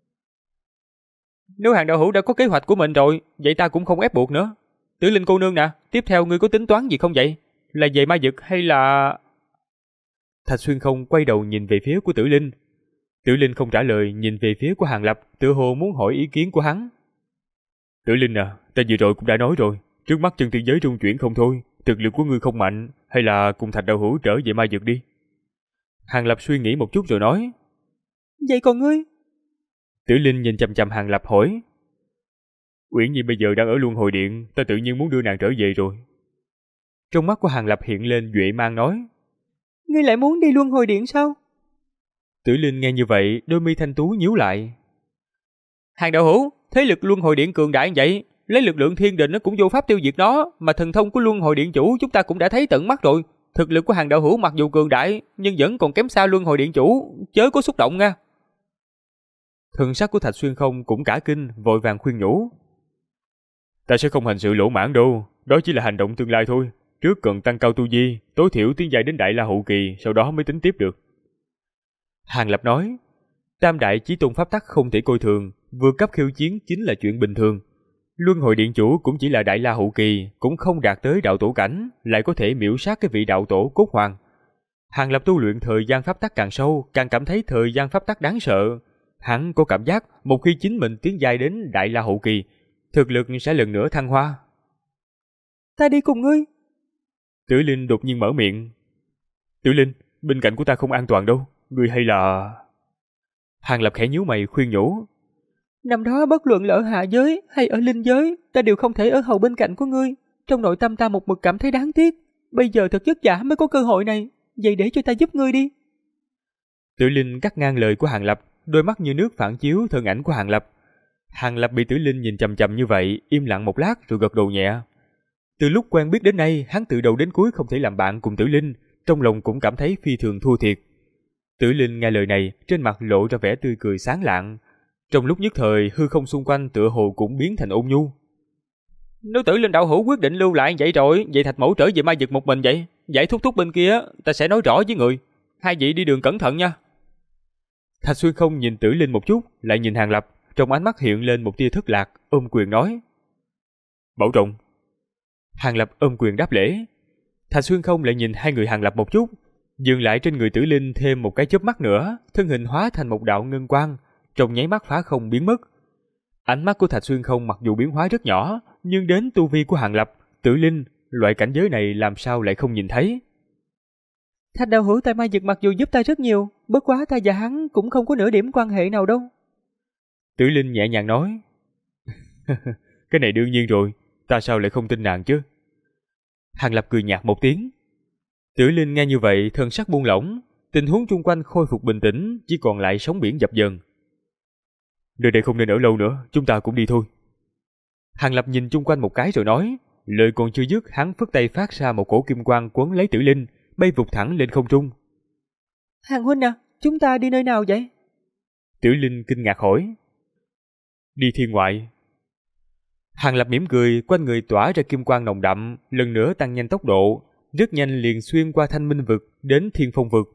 Nếu Hàng đạo hữu đã có kế hoạch của mình rồi, vậy ta cũng không ép buộc nữa. Tử Linh cô nương nè, tiếp theo ngươi có tính toán gì không vậy? Là về ma vực hay là... Thạch Xuyên Không quay đầu nhìn về phía của Tử Linh. Tử Linh không trả lời, nhìn về phía của Hàng Lập, tựa hồ muốn hỏi ý kiến của hắn. Tử Linh à, ta vừa rồi cũng đã nói rồi, trước mắt chân tiên giới rung chuyển không thôi, thực lực của ngươi không mạnh, hay là cùng Thạch đạo hữu trở về ma vực đi. Hàng Lập suy nghĩ một chút rồi nói: Vậy còn ngươi? Tử Linh nhìn chằm chằm Hàng Lập hỏi: Uyển Nhi bây giờ đang ở Luân Hồi Điện, ta tự nhiên muốn đưa nàng trở về rồi. Trong mắt của Hàng Lập hiện lên duệ mang nói: Ngươi lại muốn đi Luân Hồi Điện sao? Tử Linh nghe như vậy, đôi mi thanh tú nhíu lại. Hàng đạo hữu, thế lực Luân Hồi Điện cường đại như vậy, lấy lực lượng thiên đình nó cũng vô pháp tiêu diệt nó, mà thần thông của Luân Hồi Điện chủ chúng ta cũng đã thấy tận mắt rồi. Thực lực của Hàng đạo hữu mặc dù cường đại, nhưng vẫn còn kém xa Luân Hồi Điện chủ, chớ có xúc động nha. Thần sắc của Thạch Xuyên Không cũng cả kinh, vội vàng khuyên nhủ: Ta sẽ không hành sự lỗ mãn đâu, đó chỉ là hành động tương lai thôi. Trước cần tăng cao tu vi, tối thiểu tiến giai đến Đại La hậu kỳ, sau đó mới tính tiếp được. Hàng Lập nói: Tam đại chí tôn pháp tắc không thể coi thường, vượt cấp khiêu chiến chính là chuyện bình thường. Luân Hồi Điện chủ cũng chỉ là Đại La hậu kỳ, cũng không đạt tới đạo tổ cảnh, lại có thể miễu sát cái vị đạo tổ cốt hoàng. Hàng Lập tu luyện thời gian pháp tắc càng sâu, càng cảm thấy thời gian pháp tắc đáng sợ. Hắn có cảm giác một khi chính mình tiến giai đến Đại La hậu kỳ, thực lực sẽ lần nữa thăng hoa. Ta đi cùng ngươi. Tử Linh đột nhiên mở miệng: Tử Linh, bên cạnh của ta không an toàn đâu, ngươi hay là... Hàng Lập khẽ nhíu mày khuyên nhủ: Năm đó bất luận là ở hạ giới hay ở linh giới, ta đều không thể ở hầu bên cạnh của ngươi. Trong nội tâm ta một mực cảm thấy đáng tiếc. Bây giờ thật vất vả mới có cơ hội này, vậy để cho ta giúp ngươi đi. Tử Linh cắt ngang lời của Hàng Lập, đôi mắt như nước phản chiếu thân ảnh của Hàng Lập. Hàng Lập bị Tử Linh nhìn chằm chằm như vậy, im lặng một lát rồi gật đầu nhẹ. Từ lúc quen biết đến nay, hắn từ đầu đến cuối không thể làm bạn cùng Tử Linh, trong lòng cũng cảm thấy phi thường thua thiệt. Tử Linh nghe lời này, trên mặt lộ ra vẻ tươi cười sáng lạng. Trong lúc nhất thời, hư không xung quanh tựa hồ cũng biến thành ôn nhu. Nếu Tử Linh đạo hữu quyết định lưu lại vậy rồi, vậy Thạch Mẫu trở về ma vực một mình vậy. Giải thúc thúc bên kia, ta sẽ nói rõ với người. Hai vị đi đường cẩn thận nha. Thạch Xuyên Không nhìn Tử Linh một chút, lại nhìn Hàng Lập, trong ánh mắt hiện lên một tia thất lạc, ôm quyền nói: Bảo trọng. Hàng Lập ôm quyền đáp lễ. Thạch Xuyên Không lại nhìn hai người Hàng Lập một chút, dừng lại trên người Tử Linh thêm một cái chớp mắt nữa, thân hình hóa thành một đạo ngân quang, trong nháy mắt phá không biến mất. Ánh mắt của Thạch Xuyên Không mặc dù biến hóa rất nhỏ, nhưng đến tu vi của Hàng Lập, Tử Linh, loại cảnh giới này làm sao lại không nhìn thấy. Thạch đạo hữu tại ma vực mặc dù giúp ta rất nhiều, bất quá ta và hắn cũng không có nửa điểm quan hệ nào đâu. Tử Linh nhẹ nhàng nói: Cái này đương nhiên rồi, ta sao lại không tin nàng chứ? Hàng Lập cười nhạt một tiếng. Tử Linh nghe như vậy, thân sắc buông lỏng, tình huống chung quanh khôi phục bình tĩnh, chỉ còn lại sóng biển dập dờn. Nơi đây không nên ở lâu nữa, chúng ta cũng đi thôi. Hàng Lập nhìn chung quanh một cái rồi nói, lời còn chưa dứt, hắn phất tay phát ra một cổ kim quang quấn lấy Tử Linh, bay vụt thẳng lên không trung. Hàng huynh à, chúng ta đi nơi nào vậy? Tử Linh kinh ngạc hỏi. Đi thiên ngoại. Hàng Lập mỉm cười, quanh người tỏa ra kim quang nồng đậm, lần nữa tăng nhanh tốc độ, rất nhanh liền xuyên qua Thanh Minh vực đến Thiên Phong vực.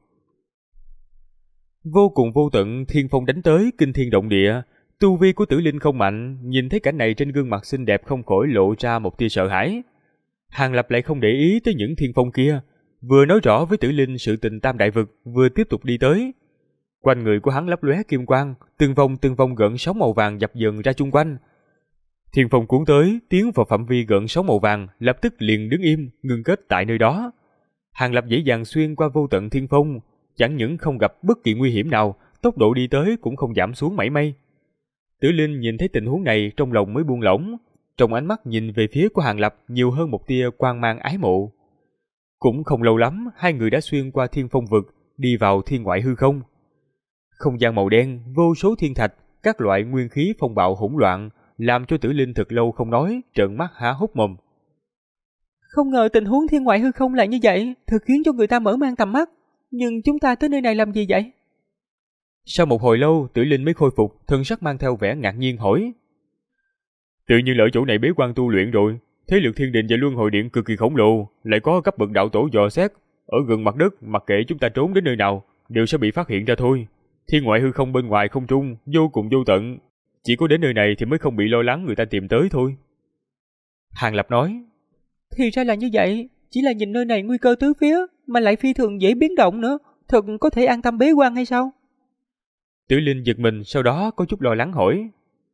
Vô cùng vô tận thiên phong đánh tới, kinh thiên động địa. Tu vi của Tử Linh không mạnh, nhìn thấy cảnh này trên gương mặt xinh đẹp không khỏi lộ ra một tia sợ hãi. Hàng Lập lại không để ý tới những thiên phong kia, vừa nói rõ với Tử Linh sự tình Tam Đại Vực, vừa tiếp tục đi tới. Quanh người của hắn lấp lóe kim quang, từng vòng gợn sóng màu vàng dập dần ra chung quanh. Thiên phong cuốn tới, tiến vào phạm vi gợn sóng màu vàng, lập tức liền đứng im, ngưng kết tại nơi đó. Hàng Lập dễ dàng xuyên qua vô tận thiên phong, chẳng những không gặp bất kỳ nguy hiểm nào, tốc độ đi tới cũng không giảm xuống mảy may. Tử Linh nhìn thấy tình huống này trong lòng mới buông lỏng, trong ánh mắt nhìn về phía của Hàng Lập nhiều hơn một tia quang mang ái mộ. Cũng không lâu lắm, hai người đã xuyên qua thiên phong vực, đi vào thiên ngoại hư không. Không gian màu đen, vô số thiên thạch, các loại nguyên khí phong bạo hỗn loạn, làm cho Tử Linh thật lâu không nói, trợn mắt há hốc mồm. Không ngờ tình huống thiên ngoại hư không lại như vậy, thật khiến cho người ta mở mang tầm mắt. Nhưng chúng ta tới nơi này làm gì vậy? Sau một hồi lâu, Tử Linh mới khôi phục, thân sắc mang theo vẻ ngạc nhiên hỏi. Tự nhiên ở chỗ này bế quan tu luyện rồi, thế lực thiên đình và luân hồi điện cực kỳ khổng lồ, lại có cấp bậc đạo tổ dò xét, ở gần mặt đất, mặc kệ chúng ta trốn đến nơi nào, đều sẽ bị phát hiện ra thôi. Thiên ngoại hư không bên ngoài không trung, vô cùng vô tận, chỉ có đến nơi này thì mới không bị lo lắng người ta tìm tới thôi. Hàng Lập nói. Thì ra là như vậy, chỉ là nhìn nơi này nguy cơ tứ phía, mà lại phi thường dễ biến động nữa, thật có thể an tâm bế quan hay sao? Tử Linh giật mình, sau đó có chút lo lắng hỏi.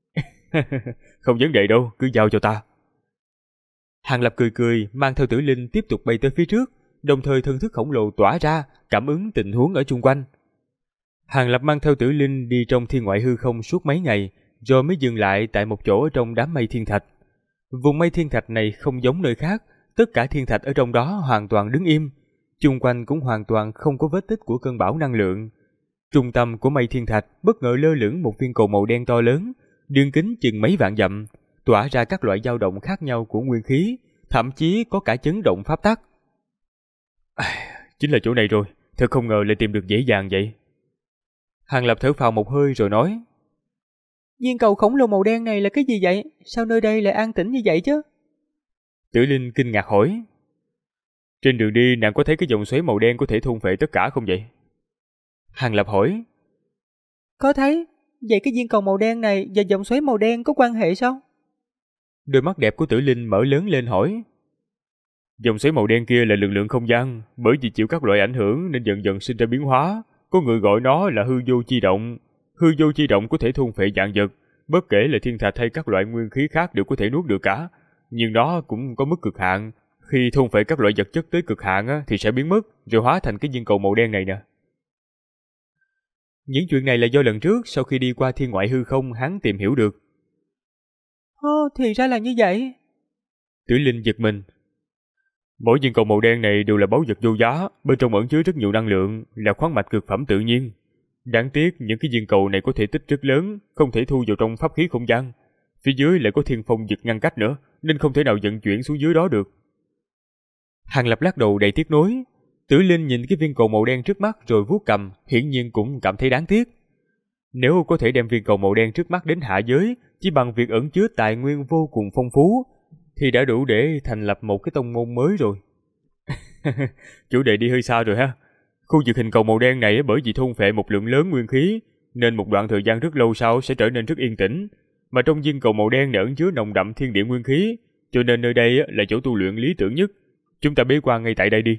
Không vấn đề đâu, cứ giao cho ta. Hàng Lập cười cười, mang theo Tử Linh tiếp tục bay tới phía trước, đồng thời thân thức khổng lồ tỏa ra, cảm ứng tình huống ở chung quanh. Hàng Lập mang theo Tử Linh đi trong thiên ngoại hư không suốt mấy ngày, rồi mới dừng lại tại một chỗ ở trong đám mây thiên thạch. Vùng mây thiên thạch này không giống nơi khác, tất cả thiên thạch ở trong đó hoàn toàn đứng im, chung quanh cũng hoàn toàn không có vết tích của cơn bão năng lượng. Trung tâm của mây thiên thạch bất ngờ lơ lửng một viên cầu màu đen to lớn, đường kính chừng mấy vạn dặm, tỏa ra các loại dao động khác nhau của nguyên khí, thậm chí có cả chấn động pháp tắc. Chính là chỗ này rồi, thật không ngờ lại tìm được dễ dàng vậy. Hàng Lập thở phào một hơi rồi nói. Viên cầu khổng lồ màu đen này là cái gì vậy? Sao nơi đây lại an tĩnh như vậy chứ? Tử Linh kinh ngạc hỏi. Trên đường đi nàng có thấy cái dòng xoáy màu đen có thể thôn phệ tất cả không vậy? Hàng Lập hỏi. Có thấy. Vậy cái viên cầu màu đen này và dòng xoáy màu đen có quan hệ sao? Đôi mắt đẹp của Tử Linh mở lớn lên hỏi. Dòng xoáy màu đen kia là lực lượng không gian, bởi vì chịu các loại ảnh hưởng nên dần dần sinh ra biến hóa. Có người gọi nó là hư vô chi động. Hư vô chi động có thể thôn phệ vạn vật, bất kể là thiên thạch hay các loại nguyên khí khác đều có thể nuốt được cả. Nhưng nó cũng có mức cực hạn. Khi thôn phệ các loại vật chất tới cực hạn thì sẽ biến mất, rồi hóa thành cái viên cầu màu đen này nè. Những chuyện này là do lần trước sau khi đi qua thiên ngoại hư không hắn tìm hiểu được. Thì ra là như vậy. Tử Linh giật mình. Mỗi viên cầu màu đen này đều là báu vật vô giá, bên trong ẩn chứa rất nhiều năng lượng, là khoáng mạch cực phẩm tự nhiên. Đáng tiếc những cái viên cầu này có thể tích rất lớn, không thể thu vào trong pháp khí không gian. Phía dưới lại có thiên phong vực ngăn cách nữa, nên không thể nào vận chuyển xuống dưới đó được. Hàng Lập lắc đầu đầy tiếc nuối. Tử Linh nhìn cái viên cầu màu đen trước mắt rồi vuốt cầm, hiển nhiên cũng cảm thấy đáng tiếc. Nếu có thể đem viên cầu màu đen trước mắt đến hạ giới, chỉ bằng việc ẩn chứa tài nguyên vô cùng phong phú, thì đã đủ để thành lập một cái tông môn mới rồi. Chủ đề đi hơi xa rồi ha. Khu vực hình cầu màu đen này bởi vì thôn phệ một lượng lớn nguyên khí, nên một đoạn thời gian rất lâu sau sẽ trở nên rất yên tĩnh. Mà trong viên cầu màu đen này ẩn chứa nồng đậm thiên địa nguyên khí, cho nên nơi đây là chỗ tu luyện lý tưởng nhất. Chúng ta bế quan ngay tại đây đi.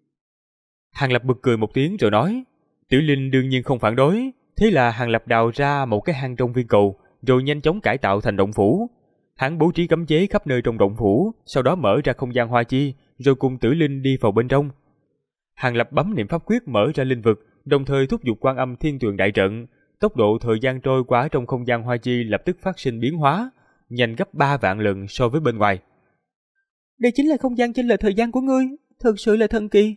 Hàng Lập bật cười một tiếng rồi nói. Tử Linh đương nhiên không phản đối. Thế là Hàng Lập đào ra một cái hang trong viên cầu, rồi nhanh chóng cải tạo thành động phủ. Hắn bố trí cấm chế khắp nơi trong động phủ, sau đó mở ra không gian hoa chi, rồi cùng Tử Linh đi vào bên trong. Hàng Lập bấm niệm pháp quyết mở ra linh vực, đồng thời thúc giục Quan Âm Thiên Tuyền đại trận. Tốc độ thời gian trôi qua trong không gian hoa chi lập tức phát sinh biến hóa, nhanh gấp 3 vạn lần so với bên ngoài. Đây chính là không gian chênh lệch thời gian của ngươi, thật sự là thần kỳ.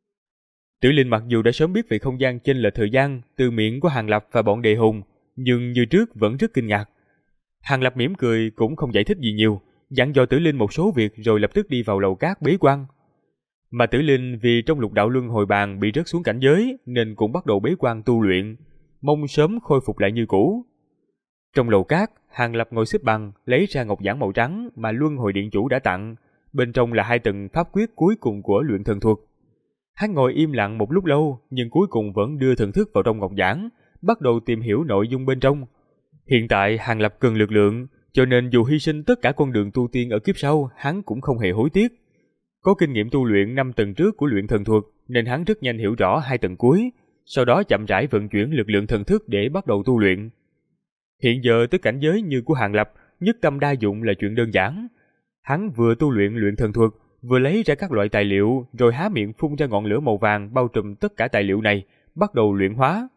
Tử Linh mặc dù đã sớm biết về không gian chênh lệch thời gian từ miệng của Hàng Lập và bọn đệ hùng, nhưng như trước vẫn rất kinh ngạc. Hàng Lập mỉm cười cũng không giải thích gì nhiều, dặn dò Tử Linh một số việc rồi lập tức đi vào lầu cát bế quan. Mà Tử Linh vì trong lục đạo luân hồi bàn bị rớt xuống cảnh giới nên cũng bắt đầu bế quan tu luyện, mong sớm khôi phục lại như cũ. Trong lầu cát, Hàng Lập ngồi xếp bằng, lấy ra ngọc giản màu trắng mà luân hồi điện chủ đã tặng, bên trong là 2 tầng pháp quyết cuối cùng của luyện thần thuật. Hắn ngồi im lặng một lúc lâu, nhưng cuối cùng vẫn đưa thần thức vào trong ngọc giản, bắt đầu tìm hiểu nội dung bên trong. Hiện tại Hàng Lập cần lực lượng, cho nên dù hy sinh tất cả con đường tu tiên ở kiếp sau, hắn cũng không hề hối tiếc. Có kinh nghiệm tu luyện 5 tầng trước của luyện thần thuật, nên hắn rất nhanh hiểu rõ 2 tầng cuối, sau đó chậm rãi vận chuyển lực lượng thần thức để bắt đầu tu luyện. Hiện giờ tới cảnh giới như của Hàng Lập, nhất tâm đa dụng là chuyện đơn giản. Hắn vừa tu luyện luyện thần thuật, vừa lấy ra các loại tài liệu, rồi há miệng phun ra ngọn lửa màu vàng bao trùm tất cả tài liệu này, bắt đầu luyện hóa.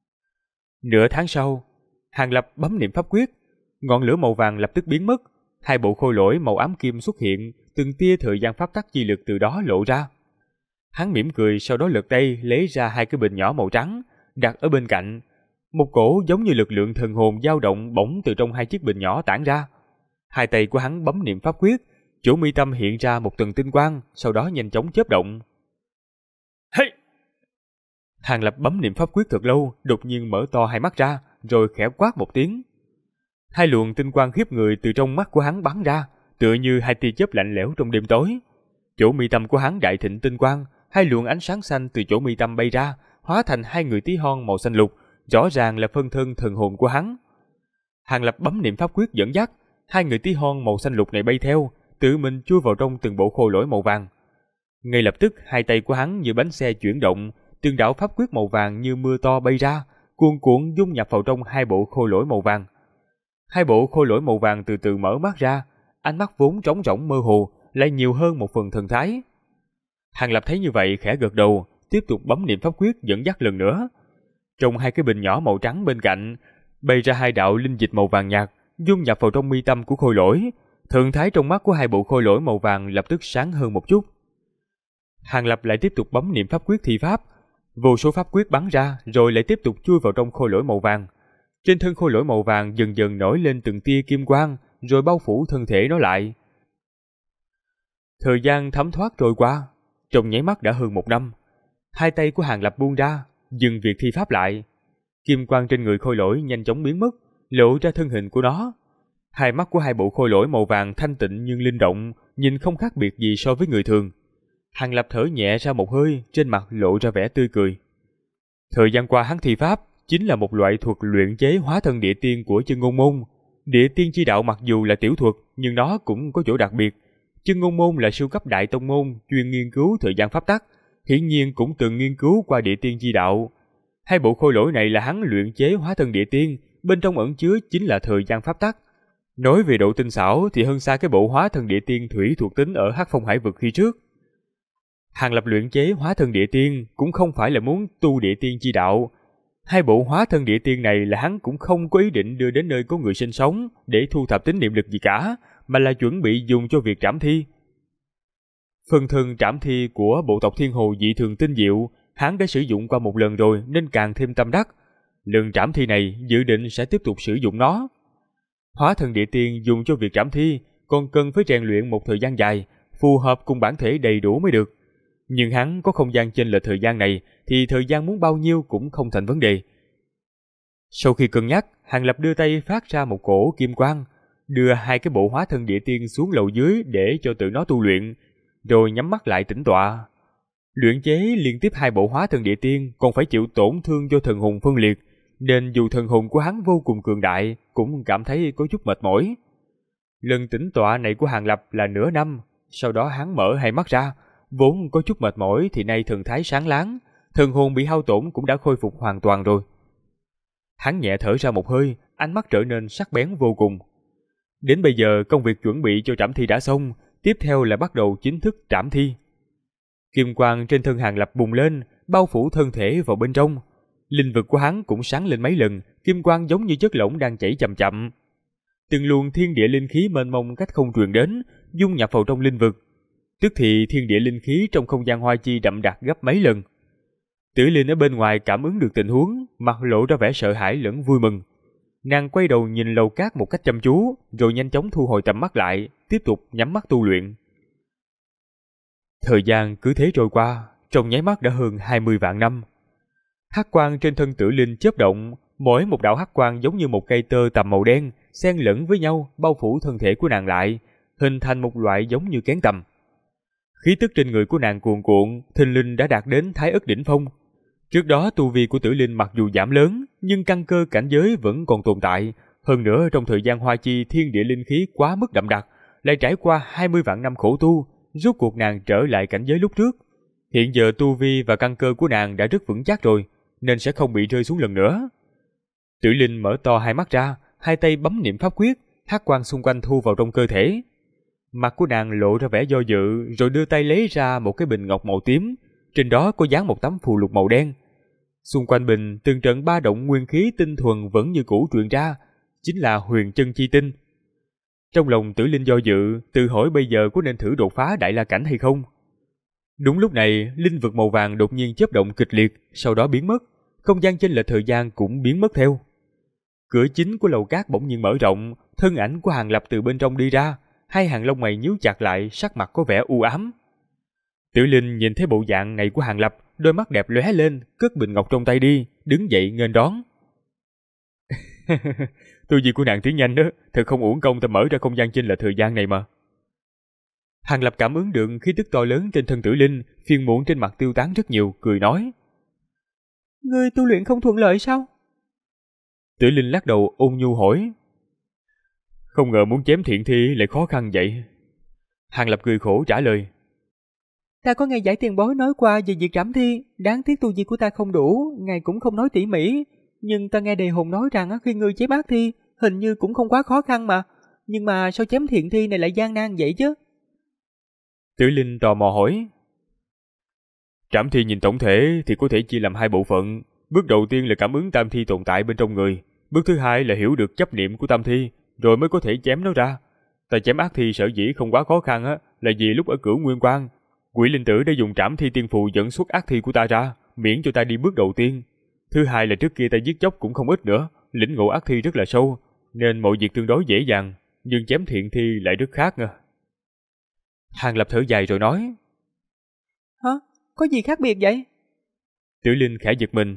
Nửa tháng sau, Hàng Lập bấm niệm pháp quyết, ngọn lửa màu vàng lập tức biến mất, 2 bộ khôi lỗi màu ám kim xuất hiện, từng tia thời gian pháp tắc chi lực từ đó lộ ra. Hắn mỉm cười, sau đó lật tay lấy ra 2 cái bình nhỏ màu trắng, đặt ở bên cạnh. Một cổ giống như lực lượng thần hồn dao động bỗng từ trong 2 chiếc bình nhỏ tản ra. 2 tay của hắn bấm niệm pháp quyết, chỗ mi tâm hiện ra một tầng tinh quang, sau đó nhanh chóng chớp động. Hey! Hàng Lập bấm niệm pháp quyết thật lâu, đột nhiên mở to 2 mắt ra, rồi khẽ quát một tiếng. 2 luồng tinh quang khiếp người từ trong mắt của hắn bắn ra, tựa như 2 tia chớp lạnh lẽo trong đêm tối. Chỗ mi tâm của hắn đại thịnh tinh quang, 2 luồng ánh sáng xanh từ chỗ mi tâm bay ra, hóa thành 2 người tí hon màu xanh lục, rõ ràng là phân thân thần hồn của hắn. Hàng Lập bấm niệm pháp quyết dẫn dắt, 2 người tí hon màu xanh lục này bay theo, tự mình chui vào trong từng bộ khôi lỗi màu vàng. Ngay lập tức 2 tay của hắn như bánh xe chuyển động, từng đạo pháp quyết màu vàng như mưa to bay ra, cuồn cuộn dung nhập vào trong 2 bộ khôi lỗi màu vàng. 2 bộ khôi lỗi màu vàng từ từ mở mắt ra, ánh mắt vốn trống rỗng mơ hồ lại nhiều hơn một phần thần thái. Hàng Lập thấy như vậy khẽ gật đầu, tiếp tục bấm niệm pháp quyết dẫn dắt lần nữa. Trong 2 cái bình nhỏ màu trắng bên cạnh bay ra 2 đạo linh dịch màu vàng nhạt, dung nhập vào trong mi tâm của khôi lỗi. Thần thái trong mắt của 2 bộ khôi lỗi màu vàng lập tức sáng hơn một chút. Hàng Lập lại tiếp tục bấm niệm pháp quyết thi pháp, vô số pháp quyết bắn ra rồi lại tiếp tục chui vào trong khôi lỗi màu vàng. Trên thân khôi lỗi màu vàng dần dần nổi lên từng tia kim quang, rồi bao phủ thân thể nó lại. Thời gian thấm thoát trôi qua, trong nháy mắt đã hơn 1 năm. 2 tay của Hàng Lập buông ra, dừng việc thi pháp lại. Kim quang trên người khôi lỗi nhanh chóng biến mất, lộ ra thân hình của nó. 2 mắt của 2 bộ khôi lỗi màu vàng thanh tịnh nhưng linh động, nhìn không khác biệt gì so với người thường. Hàng Lập thở nhẹ ra một hơi, trên mặt lộ ra vẻ tươi cười. Thời gian qua hắn thi pháp chính là một loại thuật luyện chế hóa thân địa tiên của Chân Ngôn Môn. Địa tiên chi đạo mặc dù là tiểu thuật, nhưng nó cũng có chỗ đặc biệt. Chân Ngôn Môn là siêu cấp đại tông môn chuyên nghiên cứu thời gian pháp tắc, hiển nhiên cũng từng nghiên cứu qua địa tiên chi đạo. 2 bộ khôi lỗi này là hắn luyện chế hóa thân địa tiên, bên trong ẩn chứa chính là thời gian pháp tắc. Nói về độ tinh xảo thì hơn xa cái bộ hóa thân địa tiên thủy thuộc tính ở Hắc Phong Hải vực khi trước. Hàng Lập luyện chế hóa thân địa tiên cũng không phải là muốn tu địa tiên chi đạo. 2 bộ hóa thân địa tiên này là hắn cũng không có ý định đưa đến nơi có người sinh sống để thu thập tính niệm lực gì cả, mà là chuẩn bị dùng cho việc trảm thi. Phần thân trảm thi của bộ tộc Thiên Hồ dị thường tinh diệu, hắn đã sử dụng qua một lần rồi nên càng thêm tâm đắc. Lần trảm thi này dự định sẽ tiếp tục sử dụng nó. Hóa thân địa tiên dùng cho việc trảm thi còn cần phải rèn luyện một thời gian dài, phù hợp cùng bản thể đầy đủ mới được. Nhưng hắn có không gian chênh lệch thời gian này thì thời gian muốn bao nhiêu cũng không thành vấn đề. Sau khi cân nhắc, Hàng Lập đưa tay phát ra một cổ kim quang, đưa hai cái bộ hóa thân địa tiên xuống lầu dưới để cho tự nó tu luyện, rồi nhắm mắt lại tĩnh tọa. Luyện chế liên tiếp hai bộ hóa thân địa tiên còn phải chịu tổn thương do thần hồn phân liệt, nên dù thần hồn của hắn vô cùng cường đại cũng cảm thấy có chút mệt mỏi. Lần tĩnh tọa này của Hàng Lập là nửa năm, sau đó hắn mở hai mắt ra, vốn có chút mệt mỏi thì nay thần thái sáng láng, thần hồn bị hao tổn cũng đã khôi phục hoàn toàn rồi. Hắn nhẹ thở ra một hơi, ánh mắt trở nên sắc bén vô cùng. Đến bây giờ công việc chuẩn bị cho trảm thi đã xong, tiếp theo là bắt đầu chính thức trảm thi. Kim quang trên thân Hàng Lập bùng lên, bao phủ thân thể vào bên trong. Linh vực của hắn cũng sáng lên mấy lần, kim quang giống như chất lỏng đang chảy chậm chậm. Từng luồng thiên địa linh khí mênh mông cách không truyền đến, dung nhập vào trong linh vực. Tức thì thiên địa linh khí trong không gian hoa chi đậm đặc gấp mấy lần. Tử Linh ở bên ngoài cảm ứng được tình huống, mặt lộ ra vẻ sợ hãi lẫn vui mừng. Nàng quay đầu nhìn lầu cát một cách chăm chú, rồi nhanh chóng thu hồi tầm mắt lại, tiếp tục nhắm mắt tu luyện. Thời gian cứ thế trôi qua, trong nháy mắt đã hơn 20 vạn năm. Hắc quang trên thân Tử Linh chớp động, mỗi một đạo hắc quang giống như một cây tơ tằm màu đen, xen lẫn với nhau, bao phủ thân thể của nàng lại, hình thành một loại giống như kén tằm. Khí tức trên người của nàng cuồn cuộn, thình lình đã đạt đến Thái Ức đỉnh phong. Trước đó tu vi của Tử Linh mặc dù giảm lớn, nhưng căn cơ cảnh giới vẫn còn tồn tại. Hơn nữa trong thời gian hoa chi thiên địa linh khí quá mức đậm đặc, lại trải qua 20 vạn năm khổ tu, rốt cuộc nàng trở lại cảnh giới lúc trước. Hiện giờ tu vi và căn cơ của nàng đã rất vững chắc rồi, nên sẽ không bị rơi xuống lần nữa. Tử Linh mở to hai mắt ra, hai tay bấm niệm pháp quyết, hắc quang xung quanh thu vào trong cơ thể. Mặt của nàng lộ ra vẻ do dự, rồi đưa tay lấy ra một cái bình ngọc màu tím, trên đó có dán một tấm phù lục màu đen. Xung quanh bình, từng trận ba động nguyên khí tinh thuần vẫn như cũ truyền ra, chính là huyền chân chi tinh. Trong lòng Tử Linh do dự, tự hỏi bây giờ có nên thử đột phá Đại La cảnh hay không. Đúng lúc này, linh vực màu vàng đột nhiên chớp động kịch liệt, sau đó biến mất, không gian chênh lệch thời gian cũng biến mất theo. Cửa chính của lầu cát bỗng nhiên mở rộng, thân ảnh của Hàng Lập từ bên trong đi ra, hai hàng lông mày nhíu chặt lại, sắc mặt có vẻ u ám. Tử Linh nhìn thấy bộ dạng này của Hàng Lập, đôi mắt đẹp lóe lên, cất bình ngọc trong tay đi, đứng dậy nghênh đón. Tu vi của nàng tiến nhanh đó, thật không uổng công ta mở ra không gian chênh lệch thời gian này mà. Hàng Lập cảm ứng được khí tức to lớn trên thân Tử Linh, phiền muộn trên mặt tiêu tán rất nhiều, cười nói: Ngươi tu luyện không thuận lợi sao? Tử Linh lắc đầu ôn nhu hỏi: Không ngờ muốn chém thiện thi lại khó khăn vậy. Hàng Lập cười khổ trả lời: Ta có nghe giải tiền bối nói qua về việc trảm thi, đáng tiếc tu vi của ta không đủ, ngài cũng không nói tỉ mỉ. Nhưng ta nghe đề hồn nói rằng khi ngươi chém ác thi, hình như cũng không quá khó khăn mà. Nhưng mà sao chém thiện thi này lại gian nan vậy chứ? Tử Linh tò mò hỏi: Trảm thi nhìn tổng thể thì có thể chia làm hai bộ phận. Bước đầu tiên là cảm ứng tam thi tồn tại bên trong người. Bước thứ hai là hiểu được chấp niệm của tam thi, rồi mới có thể chém nó ra. Ta chém ác thi sở dĩ không quá khó khăn là vì lúc ở Cửu Nguyên Quang, Quỷ Linh Tử đã dùng trảm thi tiên phù dẫn xuất ác thi của ta ra, miễn cho ta đi bước đầu tiên. Thứ hai là trước kia ta giết chóc cũng không ít nữa, lĩnh ngộ ác thi rất là sâu, nên mọi việc tương đối dễ dàng, nhưng chém thiện thi lại rất khác nha. Hàng Lập thở dài rồi nói: Hả? Có gì khác biệt vậy? Tử Linh khẽ giật mình.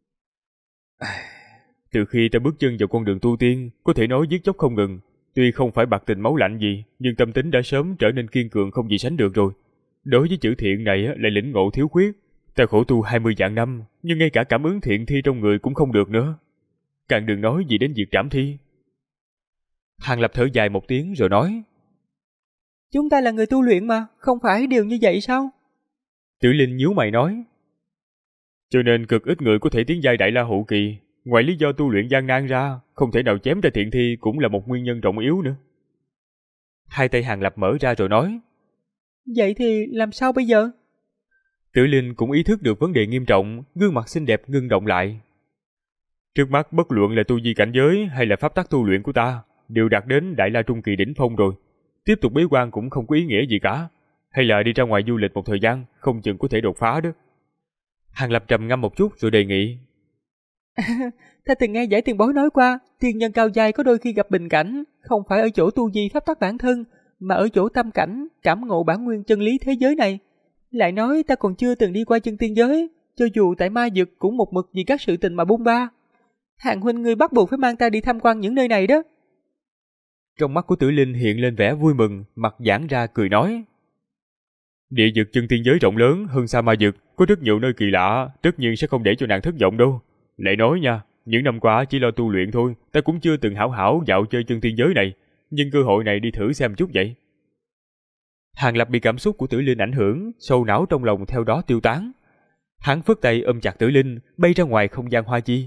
Từ khi ta bước chân vào con đường tu tiên, có thể nói giết chóc không ngừng. Tuy không phải bạc tình máu lạnh gì, nhưng tâm tính đã sớm trở nên kiên cường không gì sánh được rồi. Đối với chữ thiện này lại lĩnh ngộ thiếu khuyết. Ta khổ tu 20 vạn năm, nhưng ngay cả cảm ứng thiện thi trong người cũng không được nữa. Càng đừng nói gì đến việc trảm thi. Hàng Lập thở dài một tiếng rồi nói: Chúng ta là người tu luyện mà, không phải đều như vậy sao? Tử Linh nhíu mày nói: Cho nên cực ít người có thể tiến giai Đại La hậu kỳ. Ngoài lý do tu luyện gian nan ra, không thể nào chém ra thiện thi cũng là một nguyên nhân trọng yếu nữa. Hai tay Hàng Lập mở ra rồi nói: Vậy thì làm sao bây giờ? Tử Linh cũng ý thức được vấn đề nghiêm trọng, gương mặt xinh đẹp ngưng động lại. Trước mắt bất luận là tu vi cảnh giới hay là pháp tắc tu luyện của ta đều đạt đến Đại La trung kỳ đỉnh phong rồi. Tiếp tục bế quan cũng không có ý nghĩa gì cả. Hay là đi ra ngoài du lịch một thời gian, không chừng có thể đột phá đó. Hàng Lập trầm ngâm một chút rồi đề nghị: Ta từng nghe giải tiền bối nói qua, tiên nhân cao giai có đôi khi gặp bình cảnh, không phải ở chỗ tu vi pháp tắc bản thân, mà ở chỗ tâm cảnh, cảm ngộ bản nguyên chân lý thế giới này. Lại nói ta còn chưa từng đi qua chân tiên giới, cho dù tại ma vực cũng một mực vì các sự tình mà bôn ba. Hàng huynh ngươi bắt buộc phải mang ta đi tham quan những nơi này đó. Trong mắt của Tử Linh hiện lên vẻ vui mừng, mặt giãn ra cười nói. Địa vực chân tiên giới rộng lớn hơn xa ma vực, có rất nhiều nơi kỳ lạ, tất nhiên sẽ không để cho nàng thất vọng đâu. Lại nói nha, những năm qua chỉ lo tu luyện thôi, ta cũng chưa từng hảo hảo dạo chơi chân tiên giới này, nhưng cơ hội này đi thử xem chút vậy. Hàng Lập bị cảm xúc của Tử Linh ảnh hưởng, sầu não trong lòng theo đó tiêu tán. Hắn phất tay ôm chặt Tử Linh, bay ra ngoài không gian hoa chi.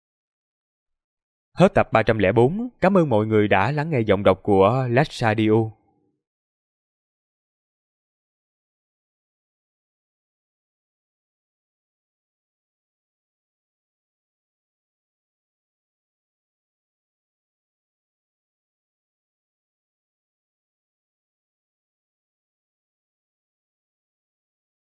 Hết tập 304, cảm ơn mọi người đã lắng nghe giọng đọc của Lách Radio.